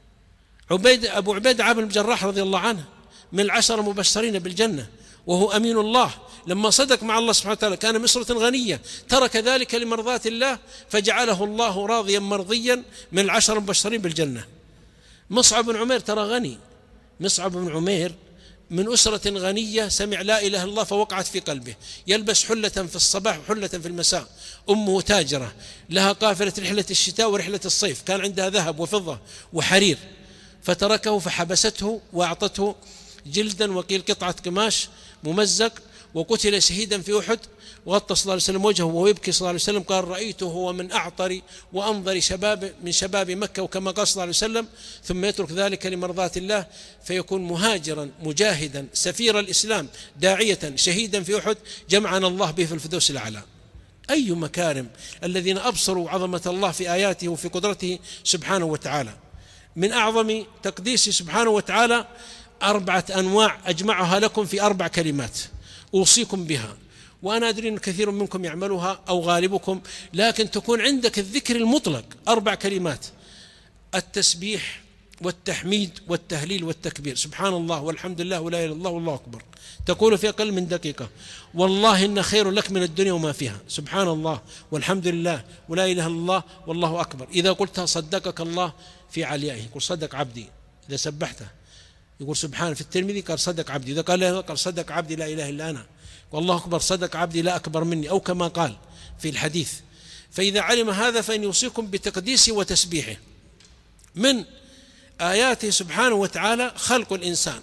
عبيد أبو عبيدة عامر بن الجراح رضي الله عنه من العشرة المبشرين بالجنة، وهو أمين الله. لما صدق مع الله سبحانه وتعالى كان مصرة غنية، ترك ذلك لمرضاة الله فجعله الله راضيا مرضيا من العشرة المبشرين بالجنة. مصعب بن عمير ترى غني، مصعب بن عمير من أسرة غنية، سمع لا إله إلا الله فوقعت في قلبه، يلبس حلة في الصباح وحلة في المساء. أمه تاجرة لها قافلة رحلة الشتاء ورحلة الصيف، كان عندها ذهب وفضة وحرير، فتركه فحبسته وأعطته جلدا وقيل قطعة قماش ممزق، وقتل شهيدا في أحد. وغطى صلى الله عليه وسلم وجهه وهو يبكي صلى الله عليه وسلم، قال: رأيته هو من أعطر وأنظر شباب من شباب مكة، وكما قال صلى الله عليه وسلم: ثم يترك ذلك لمرضاة الله فيكون مهاجرا مجاهدا سفير الإسلام داعية شهيدا في أحد، جمعنا الله به في الفردوس الأعلى. أي مكارم الذين أبصروا عظمة الله في آياته وفي قدرته سبحانه وتعالى. من أعظم تقديسه سبحانه وتعالى أربعة أنواع أجمعها لكم في أربع كلمات أوصيكم بها، وأنا أدري أن كثير منكم يعملها أو غالبكم، لكن تكون عندك الذكر المطلق. أربع كلمات: التسبيح والتحميد والتهليل والتكبير، سبحان الله والحمد لله ولا إله إلا الله والله أكبر، تقول في أقل من دقيقة. والله إن خير لك من الدنيا وما فيها، سبحان الله والحمد لله ولا إله إلا الله والله أكبر. إذا قلتها صدقك الله في عليائه، يقول صدق عبدي. إذا سبحته يقول سبحان، في الترمذي قال صدق عبدي. إذا قال لا، قال صدق عبدي لا إله إلا أنا، والله أكبر صدق عبدي لا أكبر مني، أو كما قال في الحديث. فإذا علم هذا فإن يوصيكم بتقديسه وتسبيحه. من آياته سبحانه وتعالى خلق الإنسان،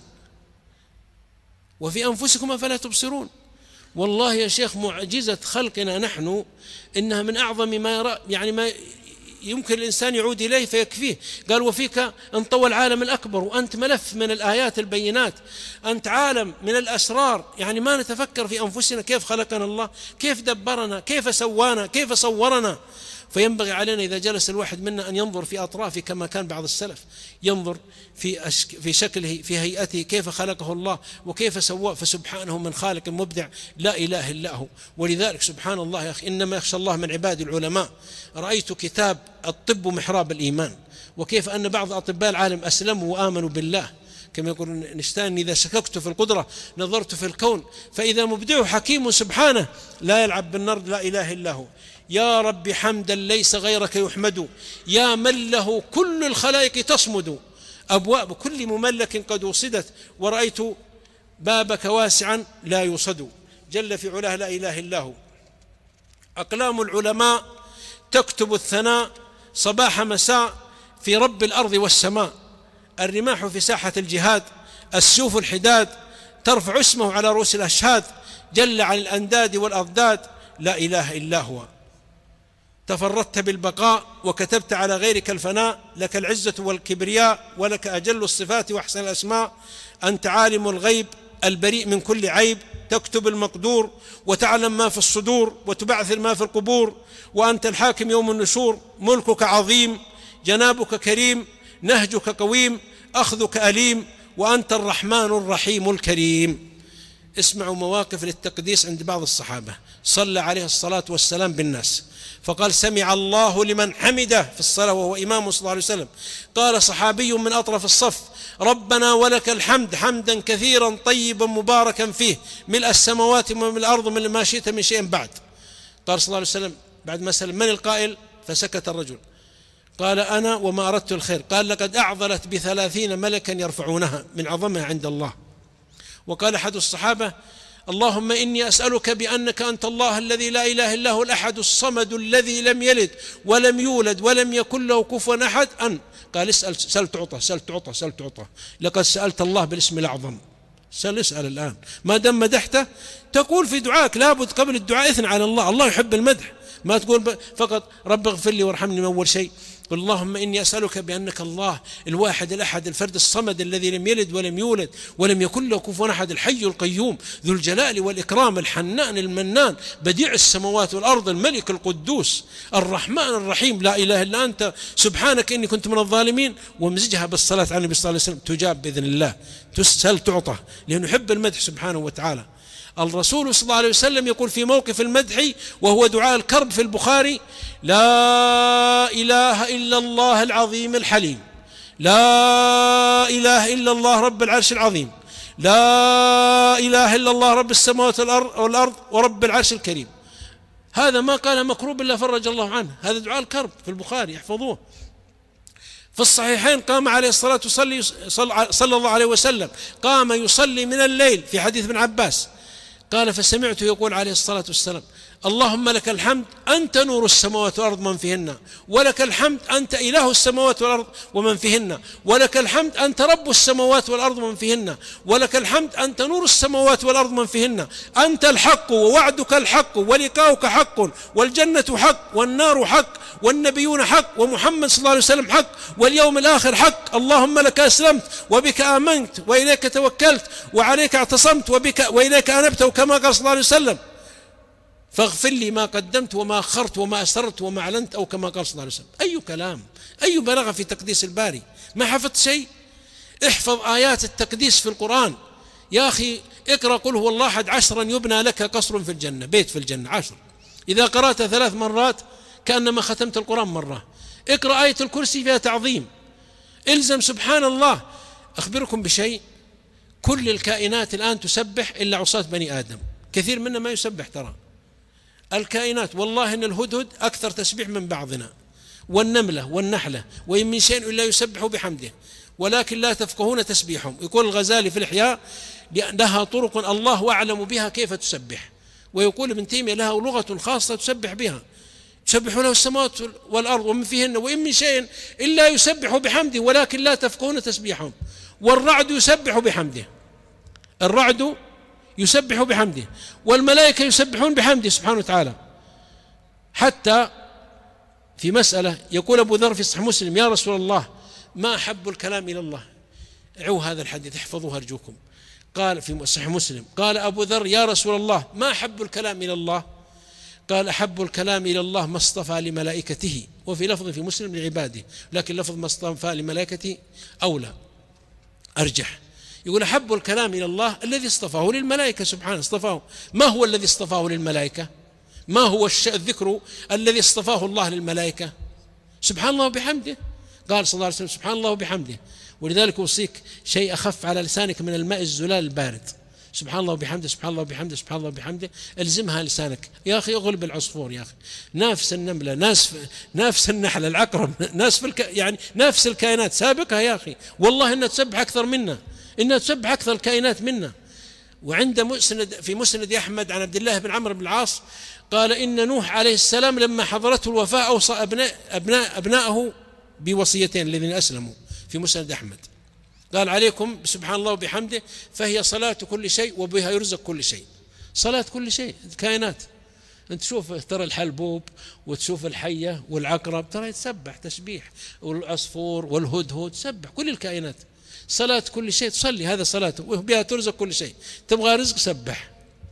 وفي أنفسكم أفلا تبصرون. والله يا شيخ معجزة خلقنا نحن إنها من أعظم ما يرى، يعني ما يمكن الإنسان يعود إليه فيكفيه. قال: وفيك انطوى العالم الأكبر، وأنت ملف من الآيات البينات، أنت عالم من الأسرار. يعني ما نتفكر في أنفسنا كيف خلقنا الله، كيف دبرنا، كيف سوانا، كيف صورنا. فينبغي علينا إذا جلس الواحد منا أن ينظر في أطرافه كما كان بعض السلف، ينظر في في شكله في هيئته كيف خلقه الله وكيف سواه. فسبحانه من خالق مبدع لا إله إلا هو. ولذلك سبحان الله يا أخي، إنما يخشى الله من عباد العلماء. رأيت كتاب الطب محراب الإيمان، وكيف أن بعض أطباء العالم أسلموا وآمنوا بالله، كما يقول نشتان إذا شككت في القدرة نظرت في الكون فإذا مبدعه حكيم سبحانه لا يلعب بالنرد لا إله إلا هو. يا رب حمدا ليس غيرك يحمد، يا من له كل الخلائق تصمد، أبواب كل مملك قد وصدت، ورأيت بابك واسعا لا يصد، جل في علاه لا إله إلا هو. أقلام العلماء تكتب الثناء صباح مساء في رب الأرض والسماء، الرماح في ساحة الجهاد، السيوف الحداد ترفع اسمه على رؤوس الأشهاد، جل عن الأنداد والأضداد لا إله إلا هو. تفردت بالبقاء وكتبت على غيرك الفناء، لك العزة والكبرياء ولك أجل الصفات وأحسن الأسماء، أنت عالم الغيب البريء من كل عيب، تكتب المقدور وتعلم ما في الصدور وتبعثر ما في القبور، وأنت الحاكم يوم النشور، ملكك عظيم جنابك كريم، نهجك قويم أخذك أليم، وأنت الرحمن الرحيم الكريم. اسمعوا مواقف للتقديس عند بعض الصحابة، صلى عليه الصلاة والسلام بالناس فقال سمع الله لمن حمده في الصلاة وهو إمام صلى الله عليه وسلم، قال صحابي من أطرف الصف ربنا ولك الحمد حمدا كثيرا طيبا مباركا فيه ملء السماوات وملء الأرض من ما شئت من شيء بعد. قال صلى الله عليه وسلم بعد ما سلم من القائل؟ فسكت الرجل، قال أنا وما أردت الخير، قال لقد أعضلت بثلاثين ملكا يرفعونها من عظمها عند الله. وقال أحد الصحابة اللهم إني أسألك بأنك أنت الله الذي لا إله إلا هو الأحد الصمد الذي لم يلد ولم يولد ولم يكن له كفوا أحد أن قال اسأل سأل تعطى سأل تعطى سأل تعطى، لقد سألت الله بالاسم الأعظم، سأل اسأل الآن ما دام مدحته تقول في دعائك لابد قبل الدعاء اثنى على الله، الله يحب المدح، ما تقول فقط رب اغفر لي وارحمني من أول شيء. قل اللهم إني أسألك بأنك الله الواحد الأحد الفرد الصمد الذي لم يلد ولم يولد ولم يكن له كفوا أحد، الحي القيوم ذو الجلال والإكرام الحنان المنان بديع السماوات والأرض الملك القدوس الرحمن الرحيم لا إله إلا أنت سبحانك إني كنت من الظالمين. ومزجها بالصلاة على النبي صلى الله عليه وسلم تجاب بإذن الله، تسأل تعطى لأنه يحب المدح سبحانه وتعالى. الرسول صلى الله عليه وسلم يقول في موقف المدح وهو دعاء الكرب في البخاري لا إله إلا الله العظيم الحليم، لا إله إلا الله رب العرش العظيم، لا إله إلا الله رب السماوات والأرض ورب العرش الكريم. هذا ما قال مكروب إلا فرج الله عنه، هذا دعاء الكرب في البخاري يحفظوه. في الصحيحين قام عليه الصلاة والسلام صلى الله عليه وسلم قام يصلي من الليل في حديث ابن عباس قال فسمعته يقول عليه الصلاة والسلام اللهم لك الحمد أنت نور السماوات والأرض من فيهن، ولك الحمد أنت إله السماوات والأرض ومن فيهن، ولك الحمد أنت رب السماوات والأرض ومن فيهن، ولك الحمد أنت نور السماوات والأرض من فيهن، أنت الحق ووعدك الحق ولقاؤك حق والجنة حق والنار حق والنبيون حق ومحمد صلى الله عليه وسلم حق واليوم الآخر حق، اللهم لك أسلمت وبك آمنت وإليك توكلت وعليك اعتصمت وبك وإليك أنبت، وكما قال صلى الله عليه وسلم فاغفر لي ما قدمت وما أخرت وما أسررت وما أعلنت، أو كما قال صلى الله عليه وسلم. أي كلام، أي بلاغة في تقديس الباري. ما حفظت شيء؟ احفظ آيات التقديس في القرآن يا أخي، اقرأ قل هو الله أحد عشرا يبنى لك قصر في الجنة، بيت في الجنة عشر، إذا قرأت ثلاث مرات كأنما ختمت القرآن مرة. اقرأ آية الكرسي فيها تعظيم، الزم سبحان الله. أخبركم بشيء، كل الكائنات الآن تسبح إلا عصاة بني آدم، كثير منا ما يسبح ترى. الكائنات والله إن الهدهد أكثر تسبيح من بعضنا، والنملة والنحلة، وإن من شيء إلا يسبح بحمده ولكن لا تفقهون تسبيحهم. يقول الغزالي في الإحياء لها طرق الله أعلم بها كيف تسبح، ويقول ابن تيمية لها لغة خاصة تسبح بها، يسبح له السماوات والأرض ومن فيهن وإن من شيء إلا يسبح بحمده ولكن لا تفقهون تسبيحهم. والرعد يسبح بحمده، الرعد يسبح بحمده، والملائكة يسبحون بحمده سبحانه وتعالى. حتى في مسألة يقول أبو ذر في صحيح مسلم يا رسول الله ما أحب الكلام إلى الله، عوا هذا الحديث احفظوه أرجوكم. قال في صحيح مسلم قال أبو ذر يا رسول الله ما أحب الكلام إلى الله؟ قال أحب الكلام إلى الله ما اصطفى لملائكته، وفي لفظ في مسلم لعباده، لكن لفظ ما اصطفى لملائكته أولى أرجح. يقول أحب الكلام إلى الله الذي اصطفاه للملائكة سبحانه اصطفاه. ما هو الذي اصطفاه للملائكة؟ ما هو الذكر الذي اصطفاه الله للملائكة؟ سبحان الله وبحمده. قال صلى الله عليه وسلم سبحان الله وبحمده ولذلك أوصيك شيء أخف على لسانك من الماء الزلال البارد، سبحان الله وبحمده سبحان الله وبحمده سبحان الله وبحمده، الزمها لسانك يا أخي، اغلب العصفور يا أخي، نافس النملة، ناس نافس النحلة، العقرب، ناس في الك... يعني نافس الكائنات، سابقها يا أخي، والله إنها تسبح أكثر منا، إنها تسبح أكثر الكائنات منا. وعند مسند في مسند أحمد عن عبد الله بن عمرو بن العاص قال إن نوح عليه السلام لما حضرته الوفاة أوصى أبناء أبناء أبنائه بوصيتين الذين أسلموا، في مسند أحمد قال عليكم سبحان الله وبحمده فهي صلاة كل شيء وبها يرزق كل شيء. صلاة كل شيء كائنات، أنت تشوف ترى الحلبوب وتشوف الحية والعقرب ترى يتسبح تسبيح، والعصفور والهدهد تسبح، كل الكائنات صلاة كل شيء تصلي، هذا صلاته وبها ترزق كل شيء. تبغى رزق سبح،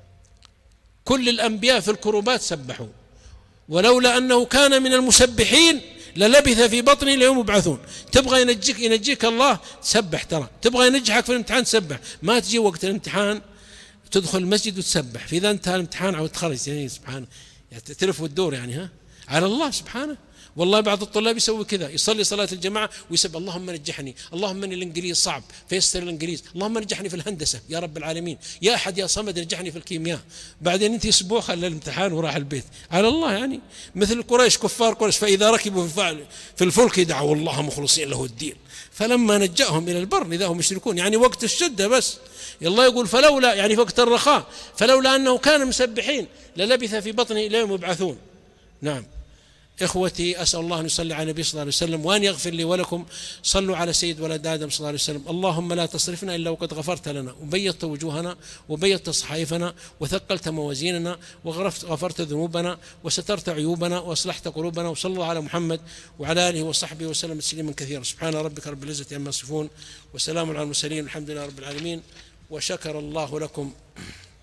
كل الأنبياء في الكروبات سبحوا، ولولا أنه كان من المسبحين للبث في بطنه ليوم يبعثون. تبغى ينجيك ينجيك الله تسبح، ترى تبغى ينجحك في الامتحان تسبح، ما تجي وقت الامتحان تدخل المسجد وتسبح، فإذا انتهى الامتحان أو تخرج يعني سبحانه يعني تلف وتدور يعني ها على الله سبحانه. والله بعض الطلاب يسوي كذا، يصلي صلاة الجماعة ويسب اللهم نجحني، اللهم اني الانجليز صعب فيستر الانجليز، اللهم نجحني في الهندسة يا رب العالمين، يا احد يا صمد نجحني في الكيمياء. بعدين انت اسبوع خلى الامتحان وراح البيت على الله، يعني مثل قريش كفار قريش فاذا ركبوا في الفلك دعوا الله مخلصين له الدين فلما نجاهم الى البر اذا هم يشركون، يعني وقت الشدة بس. الله يقول فلولا يعني وقت الرخاء فلولا انه كان مسبحين للبث في بطنه الى يوم يبعثون. نعم إخوتي، أسأل الله أن يصلي على النبي صلى الله عليه وسلم وأن يغفر لي ولكم. صلوا على سيد ولد آدم صلى الله عليه وسلم. اللهم لا تصرفنا إلا وقد غفرت لنا وبيضت وجوهنا وبيضت صحائفنا وثقلت موازيننا وغفرت ذنوبنا وسترت عيوبنا وأصلحت قلوبنا. وصلى الله على محمد وعلى آله وصحبه وسلم تسليما كثيرا. سبحان ربك رب العزة عما يصفون وسلام على المرسلين الحمد لله رب العالمين. وشكر الله لكم.